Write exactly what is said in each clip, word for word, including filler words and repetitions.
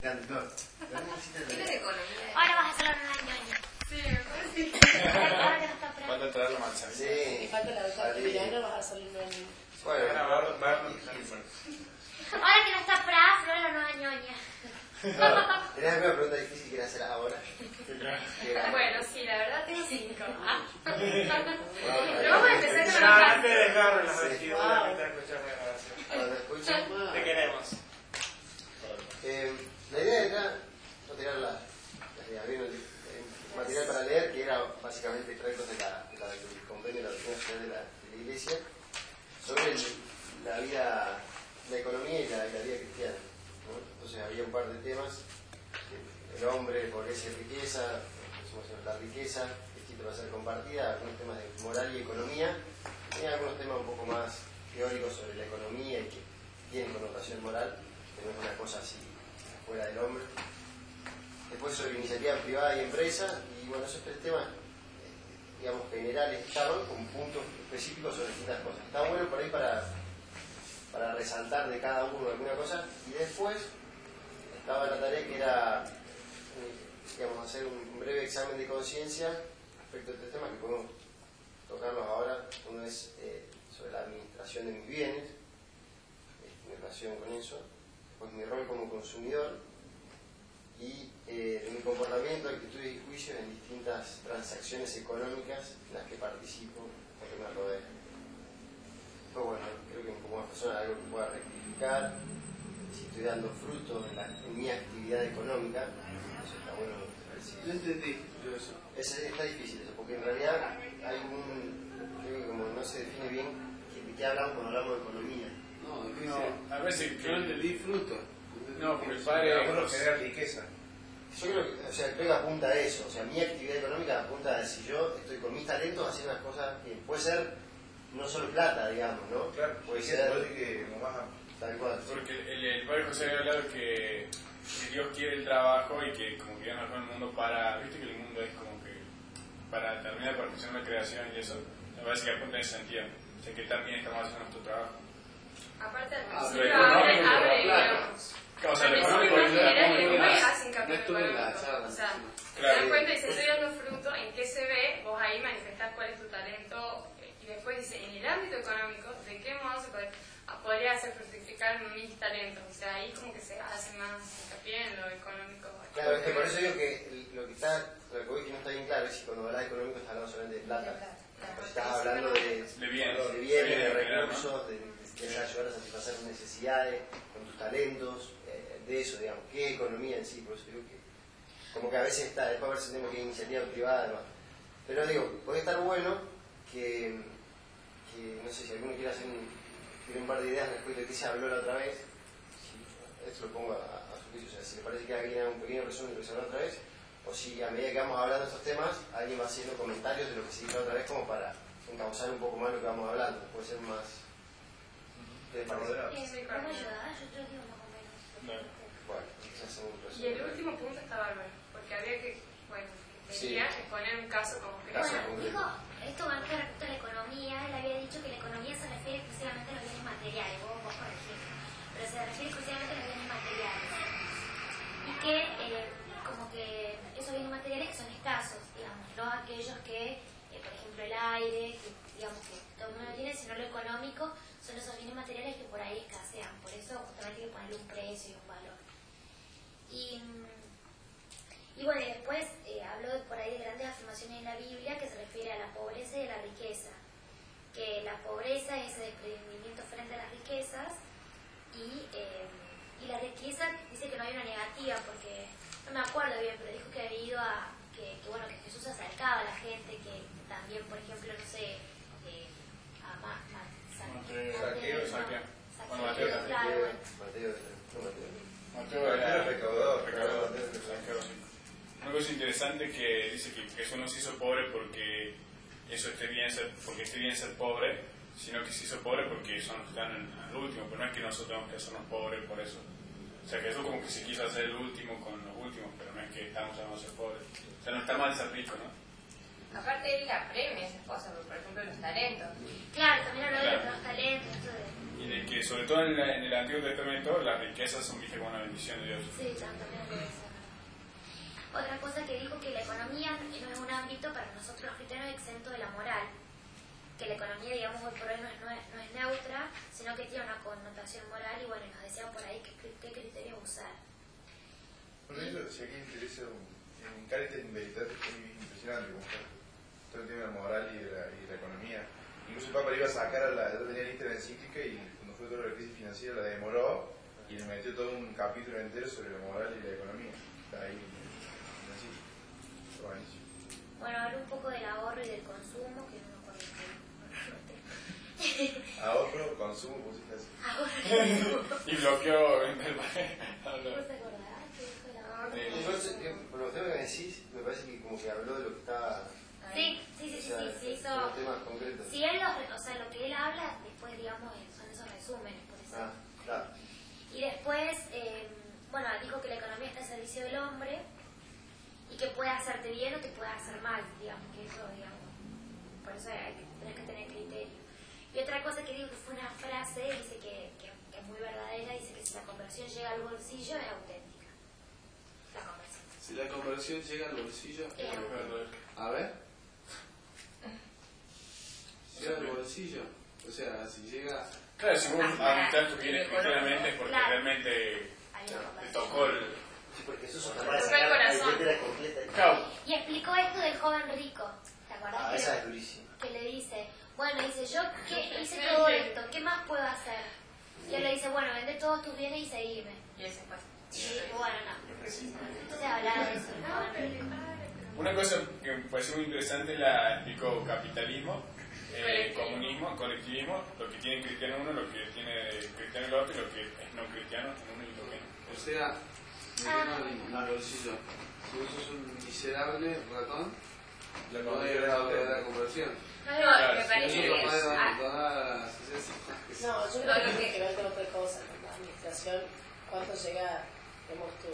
Ahora vas a hacer una ñoña. Sí, me parece. Ahora que no está para. Falta traer la manzana. Sí. Y falta la doctora Emiliano, vas a salir una ñoña. Bueno, Ahora va a dar Ahora que no está para, Flor la nueva ñoña. no, ¿tenés alguna pregunta difícil que quieras hacer ahora? Bueno, sí, la verdad tengo cinco. Ah. Bueno, Pero vamos a empezar con No, la no te clase. dejaron las Sí. vestiduras mientras escuchas la grabación. cuando escuchen. Te queremos. Eh, la idea era no tirar la, la idea, bien, el, el material para leer, que era básicamente extractos de la, de la, del convenio de la doctrina social de la, de la Iglesia, sobre el, la vida, la economía y la, y la vida cristiana, ¿no? Entonces había un par de temas: el hombre, pobreza y riqueza, la riqueza, distinto para ser compartida, algunos temas de moral y economía, y algunos temas un poco más teóricos sobre la economía y que tienen connotación moral, que no es una cosa así fuera del hombre. Después sobre iniciativa privada y empresa, y bueno, esos tres temas, eh, digamos, generales estaban con puntos específicos sobre distintas cosas. Está bueno por ahí para, para resaltar de cada uno alguna cosa, y después estaba la tarea que era, eh, digamos, hacer un breve examen de conciencia respecto a este tema, que podemos tocarlos ahora. Uno es eh, sobre la administración de mis bienes, en relación con eso, pues mi rol como consumidor y eh, mi comportamiento, actitudes y juicios en distintas transacciones económicas en las que participo o que me rodean. Pues bueno, creo que un poco más personal, algo que pueda rectificar, si estoy dando fruto en, la, en mi actividad económica, eso está bueno. Yo entendí yo eso. Es, está difícil eso, porque en realidad hay un, creo que como no se define bien, ¿de qué hablamos cuando hablamos de economía? No, dice, No, a veces yo entendí fruto. No, porque el padre Bueno, genera riqueza. Yo creo que, o sea, creo que apunta a eso, o sea, mi actividad económica apunta a si yo estoy con mis talentos haciendo las cosas bien. Puede ser no solo plata, digamos, ¿no? Claro, puede ser ser que no vas a... tal cual. Porque el, el padre José había hablado que, que Dios quiere el trabajo y que como que Dios nos pone el mundo para, viste que el mundo es como que para terminar para funcionar la creación y eso, me parece que apunta en ese sentido, o sea que también estamos haciendo nuestro trabajo. Aparte del Ah, principio pero abre, económico, abre, claro. digamos. O sea, Al lo principio económico en ayuda a general cómo el lo lenguaje das. hace hincapié No en estuve en la económico. charla. O sea, te Claro. das cuenta y dice, estoy dando fruto, ¿en qué se ve? Vos ahí manifestás cuál es tu talento. Y después dice, en el ámbito económico, ¿de qué modo se puede, podría hacer fructificar mis talentos? O sea, ahí como que se hace más hincapié en lo económico. Claro, es que por eso digo que el- lo que está, lo que voy que no está bien claro es si cuando hablas de económico estás hablando solamente de plata. Pues estás hablando de, De bienes. de bienes, de Sí, recursos, de, de querer ayudar a satisfacer tus necesidades, con tus talentos, eh, de eso, digamos, qué economía en sí, por eso digo que como que a veces está, después a ver si tengo que iniciativa privada además. Pero digo, puede estar bueno que, que no sé si alguno quiere hacer un, tiene un par de ideas respecto de qué se habló la otra vez, si, esto lo pongo a, a su juicio, o sea, si le parece que alguien haga un pequeño resumen de lo que se habló otra vez, o si a medida que vamos hablando de estos temas, alguien va haciendo comentarios de lo que se dijo otra vez como para encauzar un poco más lo que vamos hablando, puede ser más... ¿Qué les parece? ¿Cómo ayudar? Yo te lo digo más o menos. Bueno, entonces hacemos un Y el resumen. último punto está bárbaro, porque habría que, bueno, Sí. quería exponer un caso concreto. Caso Bueno, concreto. dijo, esto va que respecto a la economía, él había dicho que la economía se refiere exclusivamente a los bienes materiales, vos vos corregís, pero se refiere exclusivamente a los bienes materiales. Y que, eh, como que esos bienes materiales son escasos, digamos, no aquellos que, eh, por ejemplo, el aire, que digamos que todo el mundo tiene, sino lo económico, son esos bienes materiales que por ahí escasean, por eso justamente hay que ponerle un precio y un valor. Y... Y bueno, después eh, habló de, por ahí de grandes afirmaciones en la Biblia que se refiere a la pobreza y a la riqueza. Que la pobreza es el desprendimiento frente a las riquezas y, eh, y la riqueza dice que no hay una negativa porque, no me acuerdo bien, pero dijo que había ido a, que, que bueno, que Jesús se acercaba a la gente, que también, por ejemplo, no sé, eh, a Ma, Ma, Sa- Mateo, Mateo, no, Saqueo. Saqueo, Bueno, Mateo, claro, bueno. Mateo, no Mateo. Mateo era recaudador. recaudador, recaudador, sí. Una cosa interesante que dice que Jesús no se hizo pobre porque eso esté bien ser, porque esté bien ser pobre, sino que se hizo pobre porque son los que están en- al último, pero no es que nosotros tenemos que hacernos pobres por eso. O sea, Jesús como que se quiso hacer el último con los últimos, pero no es que estamos llamados a ser pobres. O sea, no está mal ser rico, ¿no? Aparte él apremia esas cosas, por ejemplo los talentos. Claro, también habló de Claro. los talentos, esto de... y de que sobre todo en, la, en el Antiguo Testamento las riquezas son vistas como una bendición de Dios. Sí, también debe ser. Otra cosa que dijo, que la economía no es un ámbito para nosotros los cristianos exento de la moral, que la economía, digamos, hoy por hoy no es, no es, no es neutra, sino que tiene una connotación moral, y bueno, nos decían por ahí qué, qué criterios usar. Por eso, si a alguien interesa, en Caritas in Veritate es muy impresionante, como todo el tema de la moral y de la, y de la economía. Incluso el Papa le iba a sacar a la, yo tenía lista de la encíclica, y cuando fue toda la crisis financiera la demoró, y le metió todo un capítulo entero sobre la moral y la economía. Está ahí en la encíclica. Está buenísimo. Bueno, hablar un poco del ahorro y del consumo, que no me acuerdo qué. Ahorro, consumo, pusiste así. Ahorro y consumo. Y bloqueó el ¿No te acordás que dijo el ahorro? Eh, Yo, eh, por lo que me decís, me parece que como que habló de lo que estaba... Sí, sí, sí, sí, o sea, sí, se hizo... los temas concretos. Si él los, o sea, lo que él habla, después, digamos, son esos resúmenes, por eso. Ah, claro. Y después, eh, bueno, dijo que la economía está al servicio del hombre y que puede hacerte bien o te puede hacer mal, digamos, que eso, digamos, por eso hay que, tenés que tener criterio. Y otra cosa que dijo, que fue una frase, dice que, que, que es muy verdadera, dice que si la conversión llega al bolsillo es auténtica. La conversión. Si la conversión llega al bolsillo, Es auténtica. a ver, llega al bolsillo, o sea, si llega, Claro, si vos aumentas tus bienes cristianamente es porque Claro. realmente Hay una te conversión. tocó el... Sí, porque eso es Te una tocó el sacar corazón. la billetera completa. Claro, Y explicó esto del joven rico, ¿te acordás? Ah, que, esa es durísima. que le dice, bueno, dice, yo ¿qué, hice todo esto, ¿qué más puedo hacer? Y él le dice, bueno, vende todos tus bienes y seguime. Y ese fue. Y dijo, bueno, no. Entonces hablaba de eso, ¿no? una cosa que me pareció muy interesante la explicó capitalismo, eh, comunismo, colectivismo, lo que tiene cristiano uno, lo que tiene cristiano el otro y lo que es no cristiano en uno y lo que no. o sea, llega al bolsillo. Si vos sos un miserable ratón, La no conversión debes es hablar de la auténtica. conversión. No, no, me Si parece no que lo podés es... ah, donar a la sociedad civil, que sí. No, yo creo que tiene que ver con otra cosa, con la administración, cuánto llega, digamos, tu,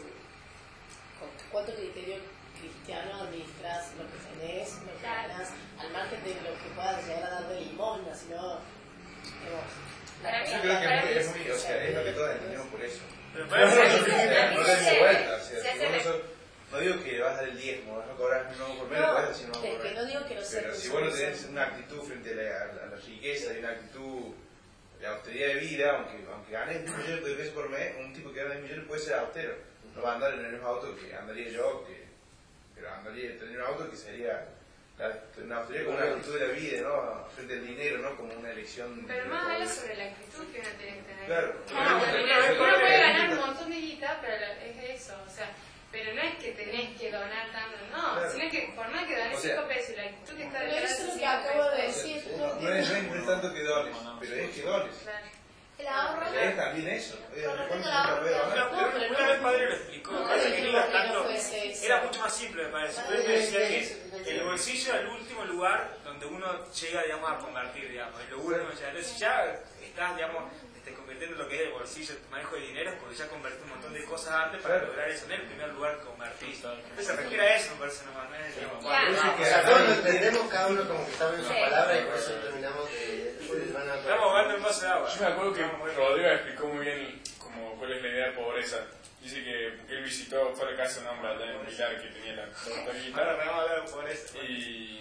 con cuánto criterio cristiano administras lo que tenés, lo que Claro. ganás, al margen de lo que puedas llegar a dar de limosna, sino, digamos, Para mí- Yo creo que es muy, es muy, o sea, es lo que todos entendemos por eso. Pero No, parece no, que- no, no le demos vuelta, o sea, Se si hace vos no re- sos- no digo que vas a dar el diezmo, vas a cobrar un nuevo por medio, No, puedes decir un nuevo que- por que medio. no digo que no sea Pero si consumidor. vos no tenés una actitud frente a la, a la- a la riqueza y una actitud de austeridad de vida, aunque, aunque ganes diez millones de pesos por mes, un tipo que gana diez millones puede ser austero. No va a andar en el mismo auto que andaría yo, que, pero andaría tener un auto que sería la, una austeridad como una actitud de la vida, ¿no? Frente al dinero, ¿no? Como una elección. Pero de más poder. habla sobre la actitud que uno tiene que tener. Claro. Claro, Pero porque una vez uno por puede vez. ganar un montón de guita, pero la- es eso, o sea, pero no es que tenés que donar tanto, no, Claro. sino que por más que dones O sea, cinco pesos y la actitud que está pero detrás eso es de lo que cinco acabo de pesos, decir. No, no es, no es tanto que dones, pero es que dones. claro. El ahorro. Es también eso. Es Con cuánto respecto al se ahorro, puede donar. No, pero Una no- vez padre lo explicó, no, me parece no, que no no, iba no tanto, fuese eso. era mucho más simple me parece. Pero él decía que el bolsillo es el último lugar donde uno llega, digamos, a convertir, digamos, y lo último ya, entonces si ya estás, digamos, este, convirtiendo lo que es el bolsillo, tu manejo de dinero, porque ya convertiste un montón de cosas antes para Claro. lograr eso, en el primer lugar convertir. Entonces se refiere a eso, me parece, no más, no es, digamos, Claro. bueno, Eso no, que- O sea, todos lo entendemos, cada uno como que sabe sus Sí. palabras y por eso terminamos de... de van a- estamos ahogando en vaso de agua. Yo me acuerdo que Rodrigo explicó muy bien como cuál es la idea de pobreza. Dice que él visitó, fue a la casa de un hombre allá en Pilar que tenía la Ahora tortuguita me vamos a hablar de pobreza. y...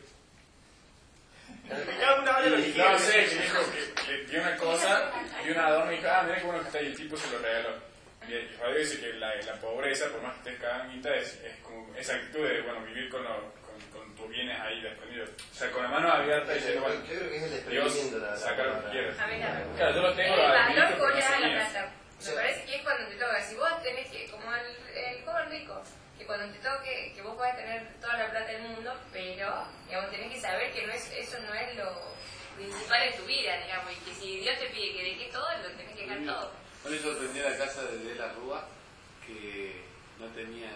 Cada uno habla lo que y quiere. no sé, que dijo que le dio una cosa, dio un adorno y dijo, ah, mira qué bueno que está, y el tipo se lo regaló. Y el Rodrigo dice que la, la pobreza, por más que estés caganita, es, es como esa actitud de, bueno, vivir con, lo- con, con tus bienes ahí desprendidos. O sea, con la mano abierta y Yo diciendo, bueno, creo que es el Dios, desprendimiento la saca lo que quieras. A mí también. Claro, yo lo tengo, El lo valor administro, pero con no la son míos. plata. Me parece que es cuando te toca. Si vos tenés que, como el, el joven rico, que cuando te toque, que vos podés tener toda la plata del mundo, pero digamos, tenés que saber que no es, eso no es lo principal en tu vida, digamos, y que si Dios te pide que dejes todo, lo tenés que dejar todo. ¿No les sorprendió la casa de De la Rúa que no tenían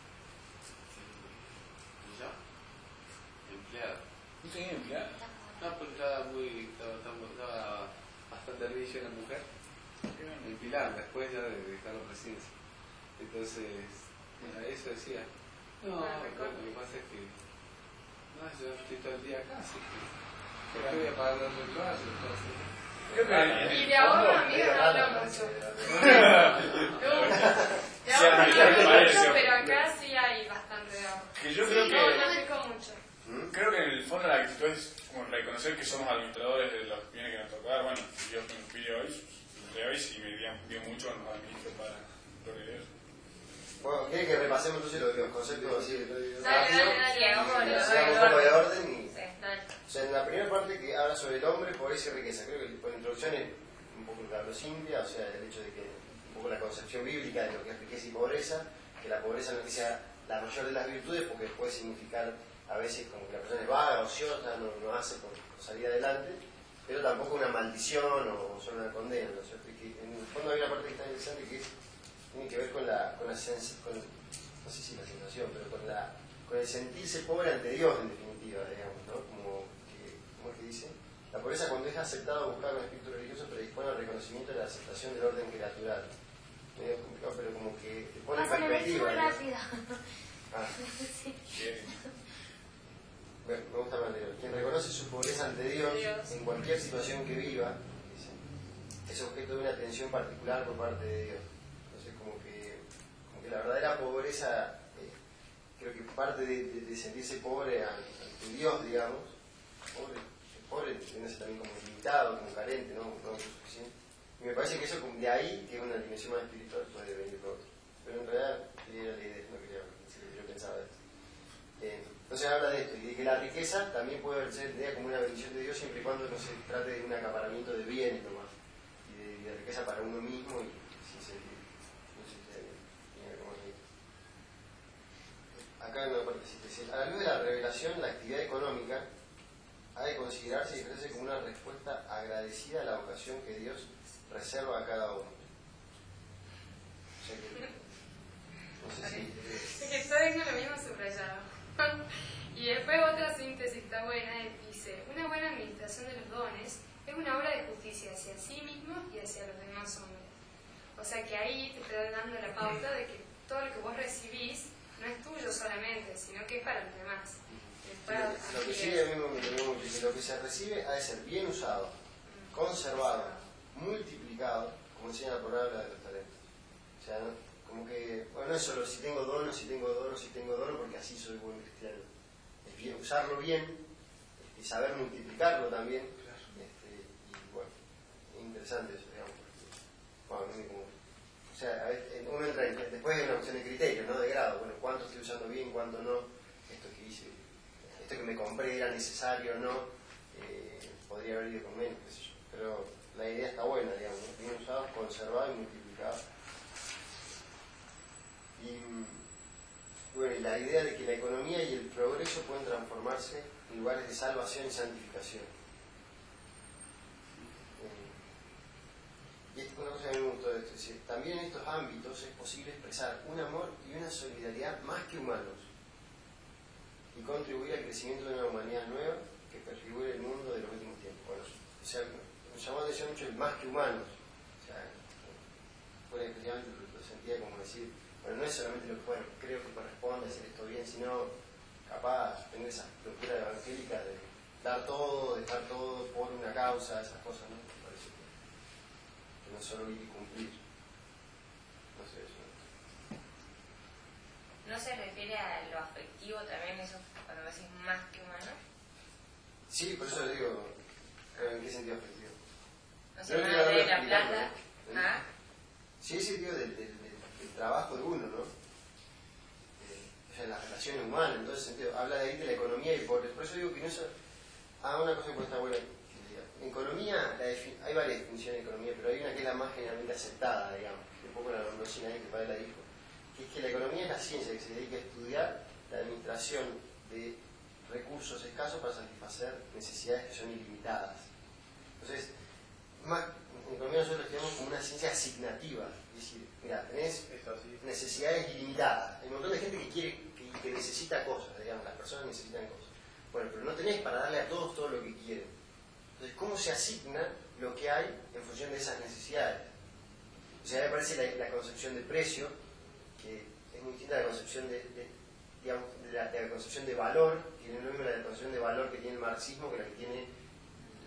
¿cómo se llama? Empleados? No tenía empleado. No, porque estaba muy, estaba, estaba, estaba bastante ardilla la mujer en Pilar, después ya de dejar la presidencia. Entonces, bueno, eso decía. No, Ah, bueno, lo que pasa es que no, yo estoy todo el día acá, así que ¿por qué voy a pagar los reemplazos? Entonces, Creo que en Y el de ahorro, fondo- amiga, no hablo mucho. De Sí, ahorro a mí no ya me hablo parece. mucho, pero acá sí hay bastante de ahorro. Que yo creo No, que, no explico mucho. creo que en el fondo la actitud es como reconocer que somos administradores de los bienes que nos toca. Bueno, Dios me nos pide hoy, de hoy, si me dio, dio mucho, nos administro para gloria de Dios. Bueno, ¿quiere que repasemos entonces los, los conceptos así? Dale, dale, dale. Hagamos lo- Hagamos un poco de orden y... Sí. Dale. O sea, en la primera parte que habla sobre el hombre, pobreza y riqueza, creo que por introducción es un poco lo que habló Cintia, o sea, el hecho de que un poco la concepción bíblica de lo que es riqueza y pobreza, que la pobreza no es que sea la mayor de las virtudes, porque puede significar a veces como que la persona es vaga, ociosa, no, no hace por, por salir adelante, pero tampoco una maldición o solo una condena, ¿no es cierto? Y que en el fondo hay una parte que está interesante que es, tiene que ver con la, con la sens- con, no sé si la sensación, pero con la con el sentirse pobre ante Dios en definitiva, digamos, ¿no? Como que, ¿cómo es que dice? La pobreza cuando es aceptado buscar un espíritu religioso predispone al reconocimiento de la aceptación del orden creatural. Medio complicado, pero como que te pone en Pasa la lectura perspectiva. ¿no? rápida. Ah, Sí. Que- bueno, me gusta más anterior. Quien reconoce su pobreza ante Dios, Dios. en cualquier situación que viva, dice, es objeto de una atención particular por parte de Dios. Entonces, como que, como que la verdadera pobreza, eh, creo que parte de, de, de sentirse pobre ante Dios, digamos, pobre, pobre entiéndase también como limitado, como carente, no, no suficiente. Y me parece que eso de ahí, que es una dimensión más espiritual, puede venir por otro. Pero en realidad, era la idea, no quería decir lo que yo pensaba de esto. Eh, entonces habla de esto, y de que la riqueza también puede ser entendida como una bendición de Dios siempre y cuando no se trate de un acaparamiento de bienes nomás, y de, y de riqueza para uno mismo y sin sentido. No sé si se tiene como ahí. Acá en una parte dice, a la luz de la revelación, la actividad económica ha de considerarse y ejercerse como una respuesta agradecida a la vocación que Dios reserva a cada uno. O sea que, no sé si... Es que está viendo lo mismo subrayado. Y después otra síntesis está buena, dice, una buena administración de los dones es una obra de justicia hacia sí mismo y hacia los demás hombres. O sea que ahí te está dando la pauta de que todo lo que vos recibís no es tuyo solamente, sino que es para los demás. Es para- Lo que sí a mí me entendió mucho, que lo que se recibe ha de ser bien usado, conservado, multiplicado, como enseña la palabra de los talentos. O sea, ¿no? Como que, bueno, no es solo si tengo dono, si tengo dono, si tengo dono, porque así soy buen cristiano. Es bien, usarlo bien, este, y saber multiplicarlo también. Este, y bueno, es interesante eso, digamos. Porque, bueno, a mí como, o sea, a veces uno entra en, después hay una cuestión de criterio, ¿no? De grado. Bueno, ¿cuánto estoy usando bien, cuánto no? Esto que hice, esto que me compré era necesario o no, eh, podría haber ido con menos, qué sé yo. Pero la idea está buena, digamos, ¿no? Bien usado, conservado y multiplicado. Y bueno, y la idea de que la economía y el progreso pueden transformarse en lugares de salvación y santificación. Eh, y es una cosa que me gustó de esto, es decir, también en estos ámbitos es posible expresar un amor y una solidaridad más que humanos y contribuir al crecimiento de una humanidad nueva que perfigure el mundo de los últimos tiempos. Bueno, o sea, me llamó la atención mucho el más que humanos. O sea, bueno, efectivamente lo, lo sentía como decir, bueno, no es solamente lo que bueno, creo que corresponde hacer esto bien, sino capaz tener esa locura evangélica de dar todo, dejar todo por una causa, esas cosas, ¿no? Me parece que, que no es solo ir y cumplir. No sé, eso. ¿No se refiere a lo afectivo también, eso cuando decís más que humano? Sí, por eso le digo, ¿en qué sentido afectivo? O sea, No, más no, no, de la explicarlo, plata. ¿no? ¿Ah? Sí, sí, digo, del, del, del, del trabajo de uno, ¿no? Eh, o sea, las relaciones humanas, en todo ese sentido. Habla de ahí de la economía y por, por eso digo que no es... Ah, una cosa que puede estar buena. En economía, la defi- hay varias definiciones de economía, pero hay una que es la más generalmente aceptada, digamos, que un poco la nombró sin nadie que padre la dijo, que es que la economía es la ciencia que se dedica a estudiar la administración de recursos escasos para satisfacer necesidades que son ilimitadas. Entonces, más, en economía nosotros lo estudiamos como una ciencia asignativa, es decir, mira, tenés necesidades ilimitadas, hay un montón de gente que quiere, que, que necesita cosas, digamos, las personas necesitan cosas. Bueno, pero no tenés para darle a todos todo lo que quieren. Entonces, ¿cómo se asigna lo que hay en función de esas necesidades? O sea, me parece la, la concepción de precio, que es muy distinta a la concepción de, de, digamos, de, la, de la concepción de valor, tiene lo mismo la concepción de valor que tiene el marxismo que la que tiene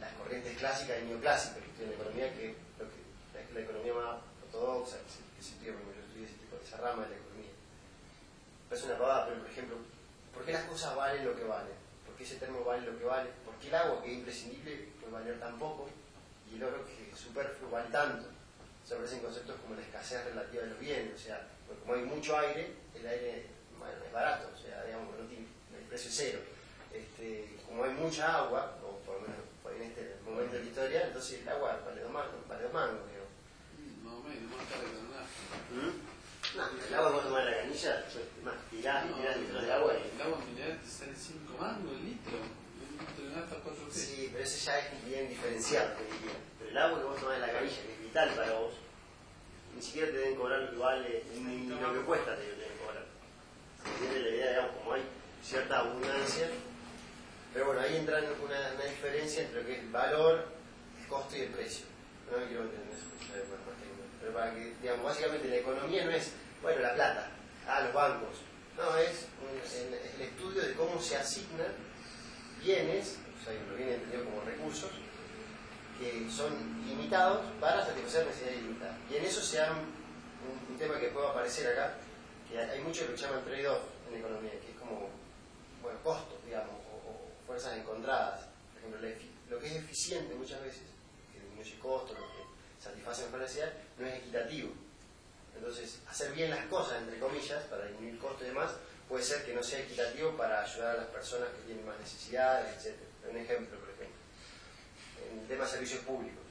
las corrientes clásicas y neoclásicas que estudian la economía, que, lo que es la economía más ortodoxa, que se, que se estudia, porque yo estudié ese tipo, esa rama de la economía. Parece una pavada, pero por ejemplo, ¿por qué las cosas valen lo que valen? ¿Por qué ese termo vale lo que vale? ¿Por qué el agua, que es imprescindible, puede valer tan poco? Y el oro, que es superfluo, vale tanto. Se aparecen conceptos como la escasez relativa de los bienes, o sea, como hay mucho aire, el aire, bueno, es barato, o sea, digamos, no tiene, el precio es cero. Este, como hay mucha agua, o por lo menos en este momento de la historia, entonces el agua vale dos mangos, vale dos mangos, digo. Más o menos, más caro que el nafta. ¿Mm? No, el agua cuando tomar la canilla, más tirás y tirás litros de agua. El agua mineral te sale cinco mangos el litro. El litro de nafta cuatro pesos. Sí, pero eso ya es bien diferenciado, te diría. Pero el agua que vos tomás de la canilla, que es vital para vos, ni siquiera te deben cobrar lo que vale, ni, ni lo que cuesta te deben cobrar. Se entiende la idea, digamos, como hay cierta abundancia. Pero bueno, ahí entra una, una diferencia entre lo que es el valor, el costo y el precio. No me quiero entender eso, pero para que, digamos, básicamente la economía no es, bueno, la plata, ah, los bancos. No, es un, el, el estudio de cómo se asignan bienes, o sea, lo viene entendido como recursos, que son limitados para satisfacer necesidades limitadas. Y en eso se da un, un, un tema que puede aparecer acá, que hay mucho que se llaman trade-off en economía, que es como, bueno, costos, digamos, o, o fuerzas encontradas. Por ejemplo, la, lo que es eficiente muchas veces, que disminuye costos, lo que satisface mejor necesidad, no es equitativo. Entonces, hacer bien las cosas, entre comillas, para disminuir costos y demás, puede ser que no sea equitativo para ayudar a las personas que tienen más necesidades, etcétera. Un ejemplo, por ejemplo, en el tema de servicios públicos.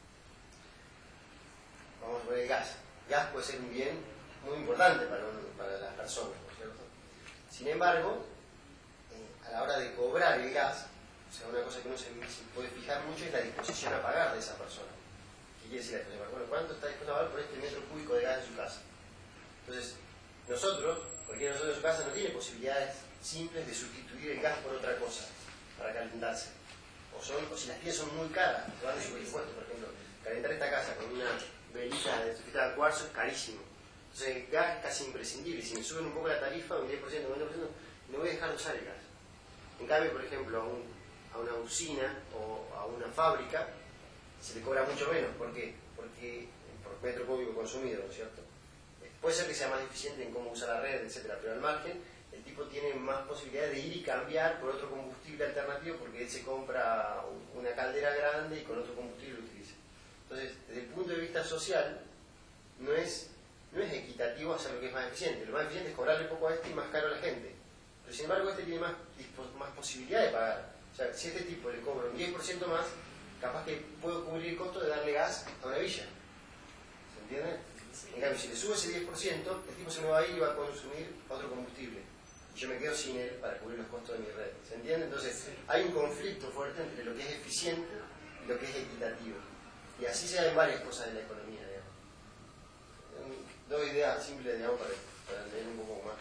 Vamos a poner el gas. El gas puede ser un bien muy importante para, un, para las personas, ¿no es cierto? Sin embargo, eh, a la hora de cobrar el gas, o sea, una cosa que uno se, se puede fijar mucho es la disposición a pagar de esa persona. ¿Qué quiere decir la disposición a pagar? Bueno, ¿cuánto está dispuesto a pagar por este metro cúbico de gas en su casa? Entonces, nosotros, cualquiera de nosotros en su casa no tiene posibilidades simples de sustituir el gas por otra cosa para calentarse. O, son, o si las tiendas son muy caras, se van de su presupuesto, por ejemplo, calentar esta casa con una velita de de cuarzo es carísimo. Entonces el gas es casi imprescindible. Si me suben un poco la tarifa, un diez por ciento, un veinte por ciento, no voy a dejar de usar el gas. En cambio, por ejemplo, a, un, a una usina o a una fábrica se le cobra mucho menos. ¿Por qué? Porque por metro cúbico consumido, ¿no es cierto? Puede ser que sea más eficiente en cómo usar la red, etcétera, pero al margen el tipo tiene más posibilidades de ir y cambiar por otro combustible alternativo porque él se compra una caldera grande y con otro combustible lo utiliza. Entonces, desde el punto de vista social, no es, no es equitativo hacer lo que es más eficiente. Lo más eficiente es cobrarle poco a este y más caro a la gente. Pero sin embargo, este tiene más, más posibilidad de pagar. O sea, si a este tipo le cobro un diez por ciento más, capaz que puedo cubrir el costo de darle gas a una villa. ¿Se entiende? En cambio, si le subo ese diez por ciento, el tipo se me va a ir y va a consumir otro combustible. Y yo me quedo sin él para cubrir los costos de mi red. ¿Se entiende? Entonces, hay un conflicto fuerte entre lo que es eficiente y lo que es equitativo. Y así se da en varias cosas de la economía, digamos. Dos ideas simples, digamos, para, para leer un poco más.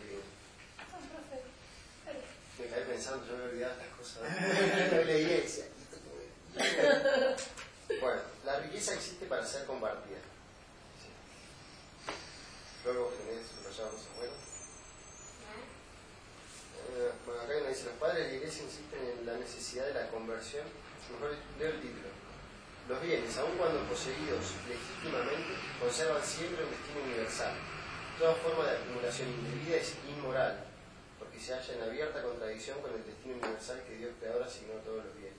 Me caí pensando, yo me he olvidado estas cosas. No leí y decía, bueno, la riqueza existe para ser compartida. Luego tenés subrayado cosas buenas. Eh, bueno, acá me dice, los padres de la iglesia insisten en la necesidad de la conversión. Mejor leo el título. Los bienes, aun cuando poseídos legítimamente, conservan siempre un destino universal. Toda forma de acumulación indebida es inmoral, porque se halla en abierta contradicción con el destino universal que Dios creador asignó a todos los bienes.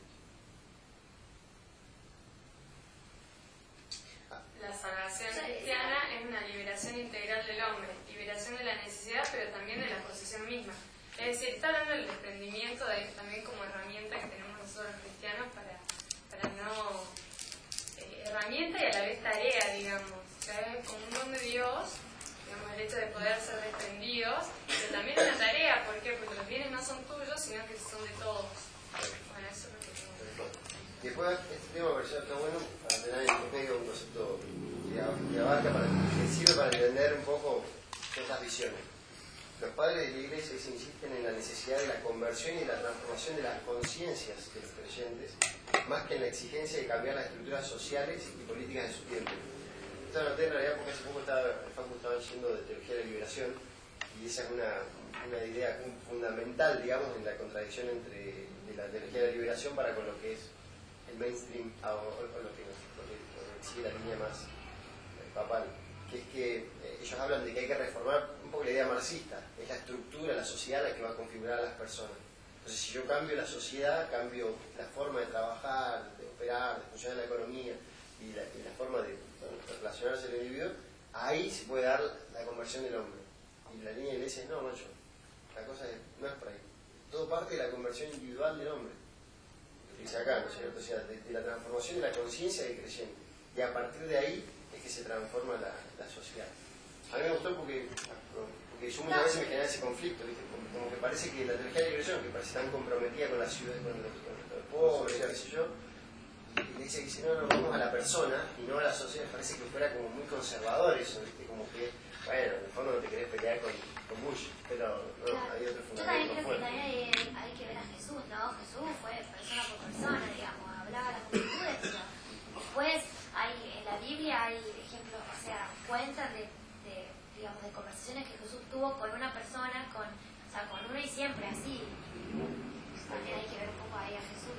La salvación cristiana es una liberación integral del hombre, liberación de la necesidad, pero también de la posesión misma. Es decir, está hablando del desprendimiento de, también como herramienta que tenemos nosotros los cristianos para, para no... Eh, herramienta y a la vez tarea, digamos. O sea, es como un don de Dios, digamos, el hecho de poder ser desprendidos, pero también una tarea. ¿Por qué? Porque los bienes no son tuyos, sino que son de todos. Bueno, eso es lo que tengo. Después, este tema me pareció está bueno para tener en medio un concepto que abarca, para, que sirve para entender un poco estas visiones. Los padres de la iglesia se insisten en la necesidad de la conversión y de la transformación de las conciencias de los creyentes, más que en la exigencia de cambiar las estructuras sociales y políticas de su tiempo. Esto lo noté en realidad porque hace poco estaba, el Facu estaba yendo de teología de la liberación, y esa es una, una idea fundamental, digamos, en la contradicción entre de la teología de la liberación para con lo que es el mainstream, o, o, o lo, que, lo, que, lo que sigue la línea más eh, papal, que es que eh, ellos hablan de que hay que reformar un poco la idea marxista, es la estructura, la sociedad la que va a configurar a las personas. Entonces, si yo cambio la sociedad, cambio la forma de trabajar, de operar, de funcionar la economía y la, y la forma de, de relacionarse el individuo, ahí se puede dar la conversión del hombre. Y la línea de iglesia es, no, no, yo. La cosa es, no es por ahí. Todo parte de la conversión individual del hombre. Dice acá, ¿no es cierto? O sea, de, de la transformación de la conciencia del creyente. Y a partir de ahí es que se transforma la, la sociedad. A mí me gustó porque, porque yo muchas veces me genera ese conflicto, ¿viste? Como, como que parece que la teología de la liberación, que parece tan comprometida con la ciudad, con los, con los pobres, qué sé yo, y le dice que si no, no vamos a la persona y no a la sociedad, parece que fuera como muy conservador eso, ¿viste? Como que, bueno, en el fondo no te querés pelear con, con Bush, pero no, Claro. hay otro Yo también fundamento creo que fuerte. también hay, hay que ver a Jesús, ¿no? Jesús fue persona por persona, digamos, hablaba a las multitudes, pero después hay, en la Biblia hay ejemplos, o sea, cuentan de, de, digamos, de conversaciones que Jesús tuvo con una persona, con, o sea, con uno y siempre así. También hay que ver un poco ahí a Jesús.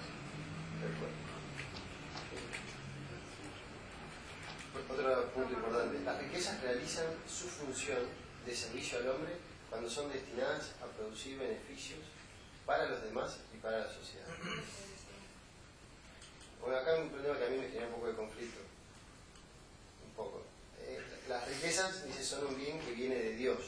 Otro punto importante, las riquezas realizan su función de servicio al hombre cuando son destinadas a producir beneficios para los demás y para la sociedad. Bueno, acá hay un problema que a mí me genera un poco de conflicto. Un poco. Eh, las riquezas, dice, son un bien que viene de Dios.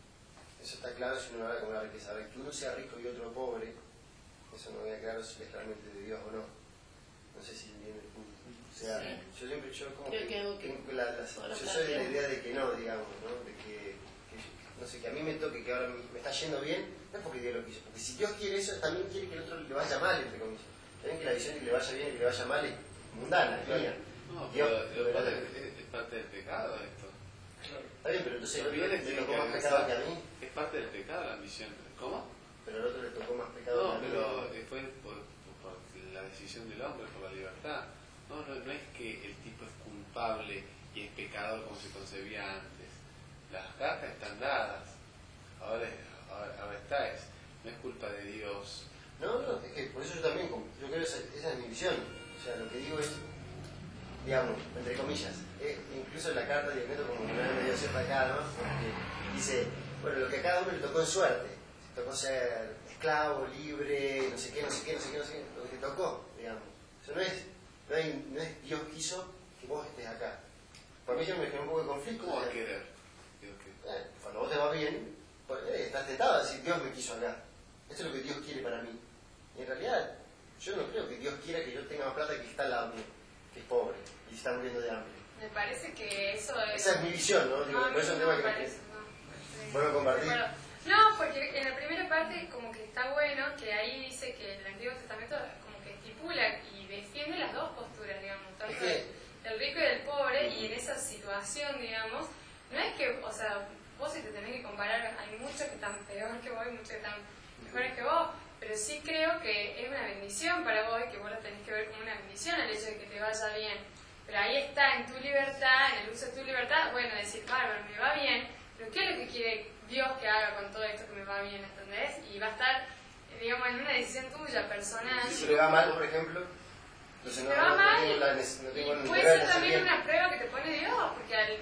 Eso está claro si uno habla con una riqueza. Ahora, que uno sea rico y otro pobre, eso no queda claro si es realmente de Dios o no. No sé si viene el punto. O sea, Sí. yo siempre, yo como Creo que, que- que la, la- Bueno, yo soy de la claro. idea de que no, digamos, ¿no? De que, que, no sé, que a mí me toque que ahora me, me está yendo bien, no es porque Dios lo quiso, porque si Dios quiere eso, también quiere que el otro le vaya mal, entre comillas. También que la visión de que le vaya bien y que le vaya mal es mundana, es mía. No, Dios, pero, pero pero- es, es parte del pecado esto. Está bien, pero entonces el Los otro bienes le tienen tocó que más pecado que a alcanzar. mí, Es parte del pecado la ambición. ¿Cómo? pero al otro le tocó más pecado No, que a mí. pero fue por, por la decisión del hombre, por la libertad. No, no, no es que el tipo es culpable y es pecador como se concebía antes. Las cartas están dadas. Ahora, ahora, ahora está, es, no es culpa de Dios. No, no, es que por eso yo también, como- yo creo que esa, esa es mi visión. O sea, lo que digo es, digamos, entre comillas, eh, incluso en la carta de meto como una medio cierta acá, ¿no? Porque dice, bueno, lo que a cada uno le tocó en suerte. Te tocó ser esclavo, libre, no sé qué, no sé qué, no sé qué, no sé qué, lo que te tocó, digamos. Eso no es, no, hay, no es Dios quiso que vos estés acá. Por mí yo me genera un poco de conflicto. ¿Cómo o va a sea, querer? Dios que- eh, cuando vos te vas bien, pues, eh, estás tentado a decir, Dios me quiso acá. Esto es lo que Dios quiere para mí. Y en realidad, yo no creo que Dios quiera que yo tenga más plata que el que está al lado mío, que es pobre y se está muriendo de hambre. Me parece que eso es... Esa es mi visión, ¿no? Digo, No, a mí por eso es un no tema me que me parece, no. Bueno, compartir. Bueno, no, porque en la primera parte como que está bueno que ahí dice que el Antiguo Testamento como que estipula y defiende las dos posturas, digamos, tanto Es que- del rico y del pobre, y en esa situación, digamos, no es que, o sea, vos si te tenés que comparar, hay muchos que están peor que vos y muchos que están mejores que vos, pero sí creo que es una bendición para vos y que vos lo tenés que ver como una bendición el hecho de que te vaya bien. Pero ahí está, en tu libertad, en el uso de tu libertad, bueno, decir, bárbaro, me va bien, pero ¿qué es lo que quiere Dios que haga con todo esto que me va bien, ¿entendés? Y va a estar, eh, digamos, en una decisión tuya, personal. Y si le va mal, por ejemplo, entonces no, Te va no mal, tengo la, nece- no tengo y ni puede idea de ser hacer también bien. una prueba que te pone Dios, porque al,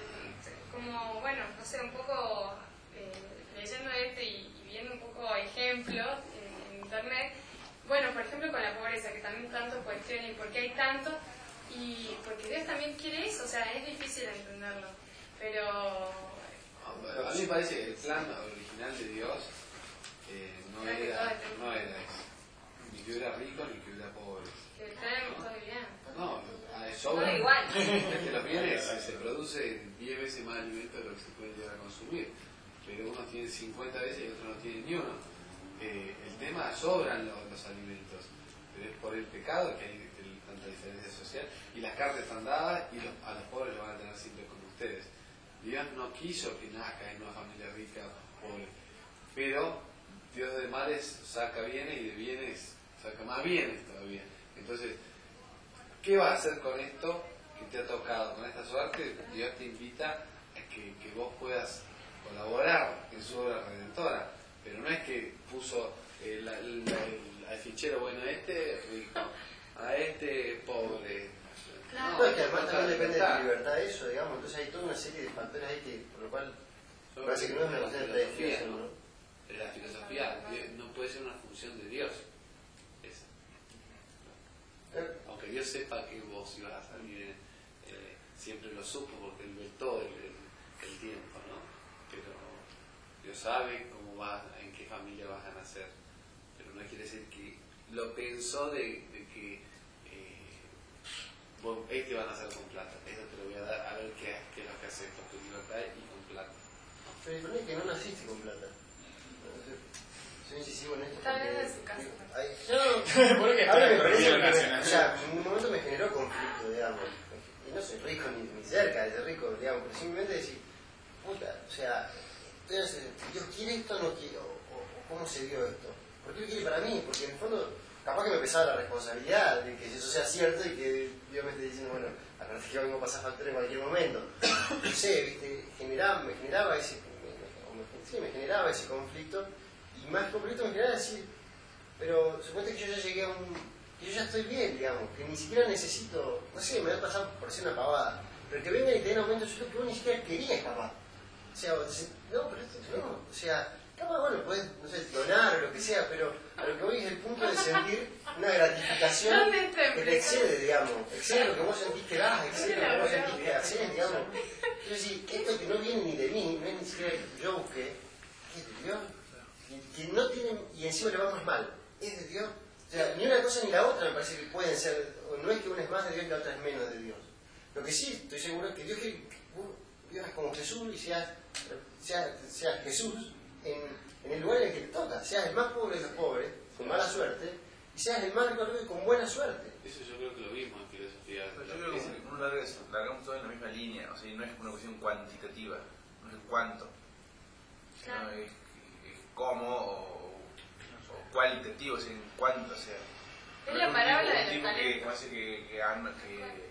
como, bueno, no sé, un poco eh, leyendo esto y, y viendo un poco ejemplos en, en internet, bueno, por ejemplo con la pobreza, que también tanto cuestionan y por qué hay tanto, y porque Dios también quiere eso, o sea, es difícil entenderlo, pero... A mí me parece que el plan original de Dios eh, no, Era que era, todo esté no era eso. Ni que hubiera rico ni que hubiera pobre. que estemos todos bien. No, hay Todo sobra. igual. Es que los bienes se, se produce diez veces más alimento de lo que se puede llegar a consumir. Pero uno tiene cincuenta veces y otro no tiene ni uno. Eh, el tema sobran los, los alimentos. Pero es por el pecado que hay el- tanta diferencia social. Y las cartas están dadas y los- a los pobres lo van a tener siempre con ustedes. Dios no quiso que nazca en una familia rica o pobre. Pero Dios de males saca bienes y de bienes saca más bienes todavía. Entonces, ¿qué va a hacer con esto que te ha tocado? Con esta suerte, Dios te invita a que, que vos puedas colaborar en su obra redentora. Pero no es que puso el, el, el, el fichero, bueno, a este rico, a este pobre. libertad. libertad eso, digamos. Entonces hay toda una serie de factores ahí que, por lo cual Solo parece que no es una la cuestión de filosofía, predefinición, ¿no? ¿no? La filosofía Dios- no puede ser una función de Dios. Esa. Aunque Dios sepa que vos ibas a salir, eh, siempre lo supo porque Él ve todo el, el, el tiempo, ¿no? Pero Dios sabe cómo vas, en qué familia vas a nacer. Pero no quiere decir que lo pensó de, de que eh, vos, este va a nacer con plata. Eso te lo voy a dar a ver qué, qué es lo que haces con tu libertad y con plata. Pero el problema es que no naciste con plata. Soy incisivo en esto. Está bien porque- en su casa. Ay, No, ¿Por qué a mí me está parece en la que, nacional? o sea, en un momento me generó conflicto, digamos. Y no soy rico ni, ni cerca de ser rico, digamos, pero simplemente decir, puta, o sea, entonces, Dios quiere esto o no quiere, o, o- o cómo se dio esto. ¿Por qué lo quiere para mí? Porque en el fondo, capaz que me pesaba la responsabilidad de que eso sea cierto y que Dios me esté diciendo, bueno, aparte que vengo a pasar factura en cualquier momento. No sé, viste, generaba, me generaba ese, me, me- sí, me generaba ese conflicto, y más conflicto me generaba decir, pero suponete que yo ya llegué a un, que yo ya estoy bien, digamos, que ni siquiera necesito, no sé, me va a pasar por ser una pavada, pero que venga y te den aumento, yo creo que vos ni siquiera querías, capaz. O sea, vos decís, no, pero esto no, o sea, capaz, bueno, puedes, no sé, donar o lo que sea, pero a lo que voy es el punto de sentir una gratificación ¿Dónde está que te excede, digamos, excede lo que vos sentís que das, excede lo que vos sentís que haces, digamos. Es decir, esto que no viene ni de mí, no es ni siquiera que yo busqué, que es de Dios, y que no tiene, y encima le va más mal, es de Dios. O sea, ni una cosa ni la otra me parece que pueden ser, o no es que una es más de Dios y la otra es menos de Dios. Lo que sí estoy seguro es que Dios quiere que vos vivas como Jesús y seas, seas, seas Jesús en, en el lugar en el que te toca, seas el más pobre de los pobres, con mala suerte, y seas el más rico y con buena suerte. Eso yo creo que lo vimos en filosofía. Yo creo que uno larga, largamos todos en la misma línea, o sea, no es una cuestión cuantitativa, no es el cuánto, Claro. no es, es cómo o, o cualitativo, o sea, en cuánto, o sea. Es no la un parábola tipo- del un tipo que, talento. que hace que, que, gana- que,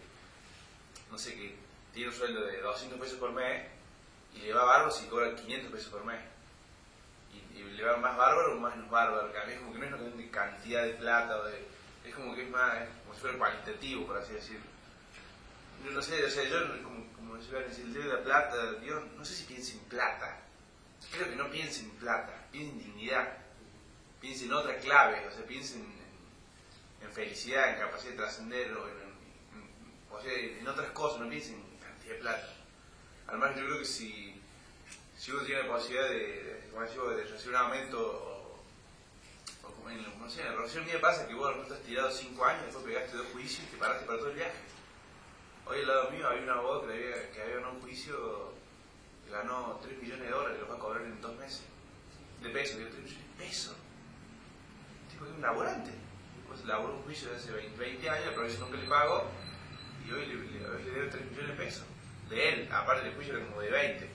no sé, que tiene un sueldo de doscientos pesos por mes y le va bárbaro si cobra quinientos pesos por mes. Y, y le va más bárbaro o más no bárbaro, que a mí es como que no es una cuestión de cantidad de plata, o de, es como que es más, es como si fuera cualitativo, por así decirlo. Yo no sé, o sea, yo, como, como decía, si el Dios de la plata, Dios, no sé si piensa en plata. Creo que no piensa en plata, piensa en dignidad, piensa en otra clave, o sea, piensa en, en, en felicidad, en capacidad de trascender, o, en, en, o sea, en otras cosas, no piensa en cantidad de plata. Además, yo creo que si, si uno tiene la posibilidad de, de, como decía, de recibir un aumento, o, o como en, no sé, en la profesión mía pasa que vos a lo mejor estás tirado cinco años, después pegaste dos juicios y te paraste para todo el viaje. Hoy al lado mío había un abogado que, le había, que había ganado un juicio, ganó tres millones de dólares, los va a cobrar en dos meses. De pesos, digo, tres millones de pesos. El tipo que es un laborante. Pues laboró un juicio de hace veinte, veinte años, la provincia nunca le pagó, y hoy le, le, hoy le debe tres millones de pesos. De él, aparte del juicio era como de veinte.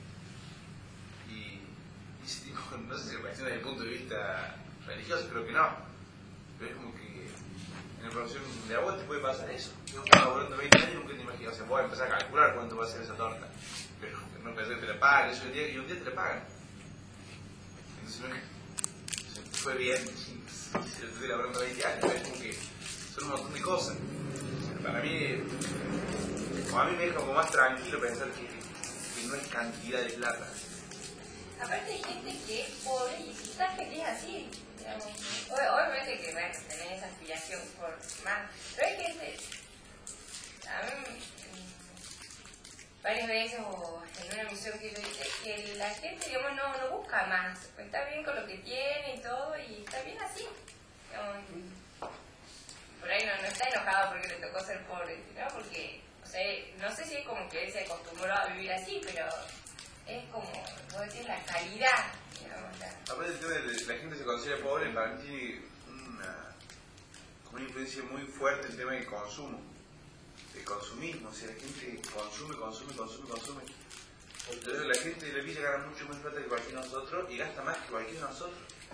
Y, y ese tipo, no sé si lo cuestiona desde el punto de vista religioso, creo que no. Pero es como que en la profesión de abogado te puede pasar eso. Yo estaba laborando veinte años y nunca te imaginas, o sea, vos empezar a calcular cuánto va a ser esa torta. Pero no pensé que te la paguen, eso un día, y un día te la pagan. Entonces no es que se fue bien, si lo estoy laborando veinte años, es como que son un montón de cosas. Para mí, o a mí me deja como más tranquilo pensar que, que no es cantidad de plata. Aparte hay gente que es pobre y si está feliz así, digamos. Ob- Obviamente que bueno, tenés esa aspiración por más, pero hay gente, a mí mm, varias veces o en una misión que yo hice, que la gente digamos no, no busca más, pues está bien con lo que tiene y todo y está bien así. Digamos, por ahí no, no está enojado porque le tocó ser pobre, ¿no? Porque, o sea, no sé si es como que él se acostumbró a vivir así, pero es como, vos decís, la calidad, digamos, la... Aparte el tema de la gente se considera pobre, para mí tiene una, como una influencia muy fuerte el tema del consumo, del consumismo, o sea, la gente consume, consume, consume, consume. Entonces la gente de la villa gana mucho más plata que cualquiera de nosotros y gasta más que cualquiera de nosotros.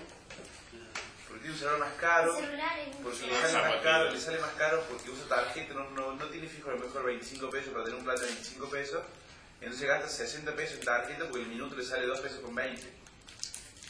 Porque tiene un celular más caro, El celular es un porque le sale más caro, le sale más caro porque usa tarjeta, no, no, no tiene fijo a lo mejor veinticinco pesos para tener un plato de veinticinco pesos, entonces gasta sesenta pesos en tarjeta porque el minuto le sale dos pesos con veinte.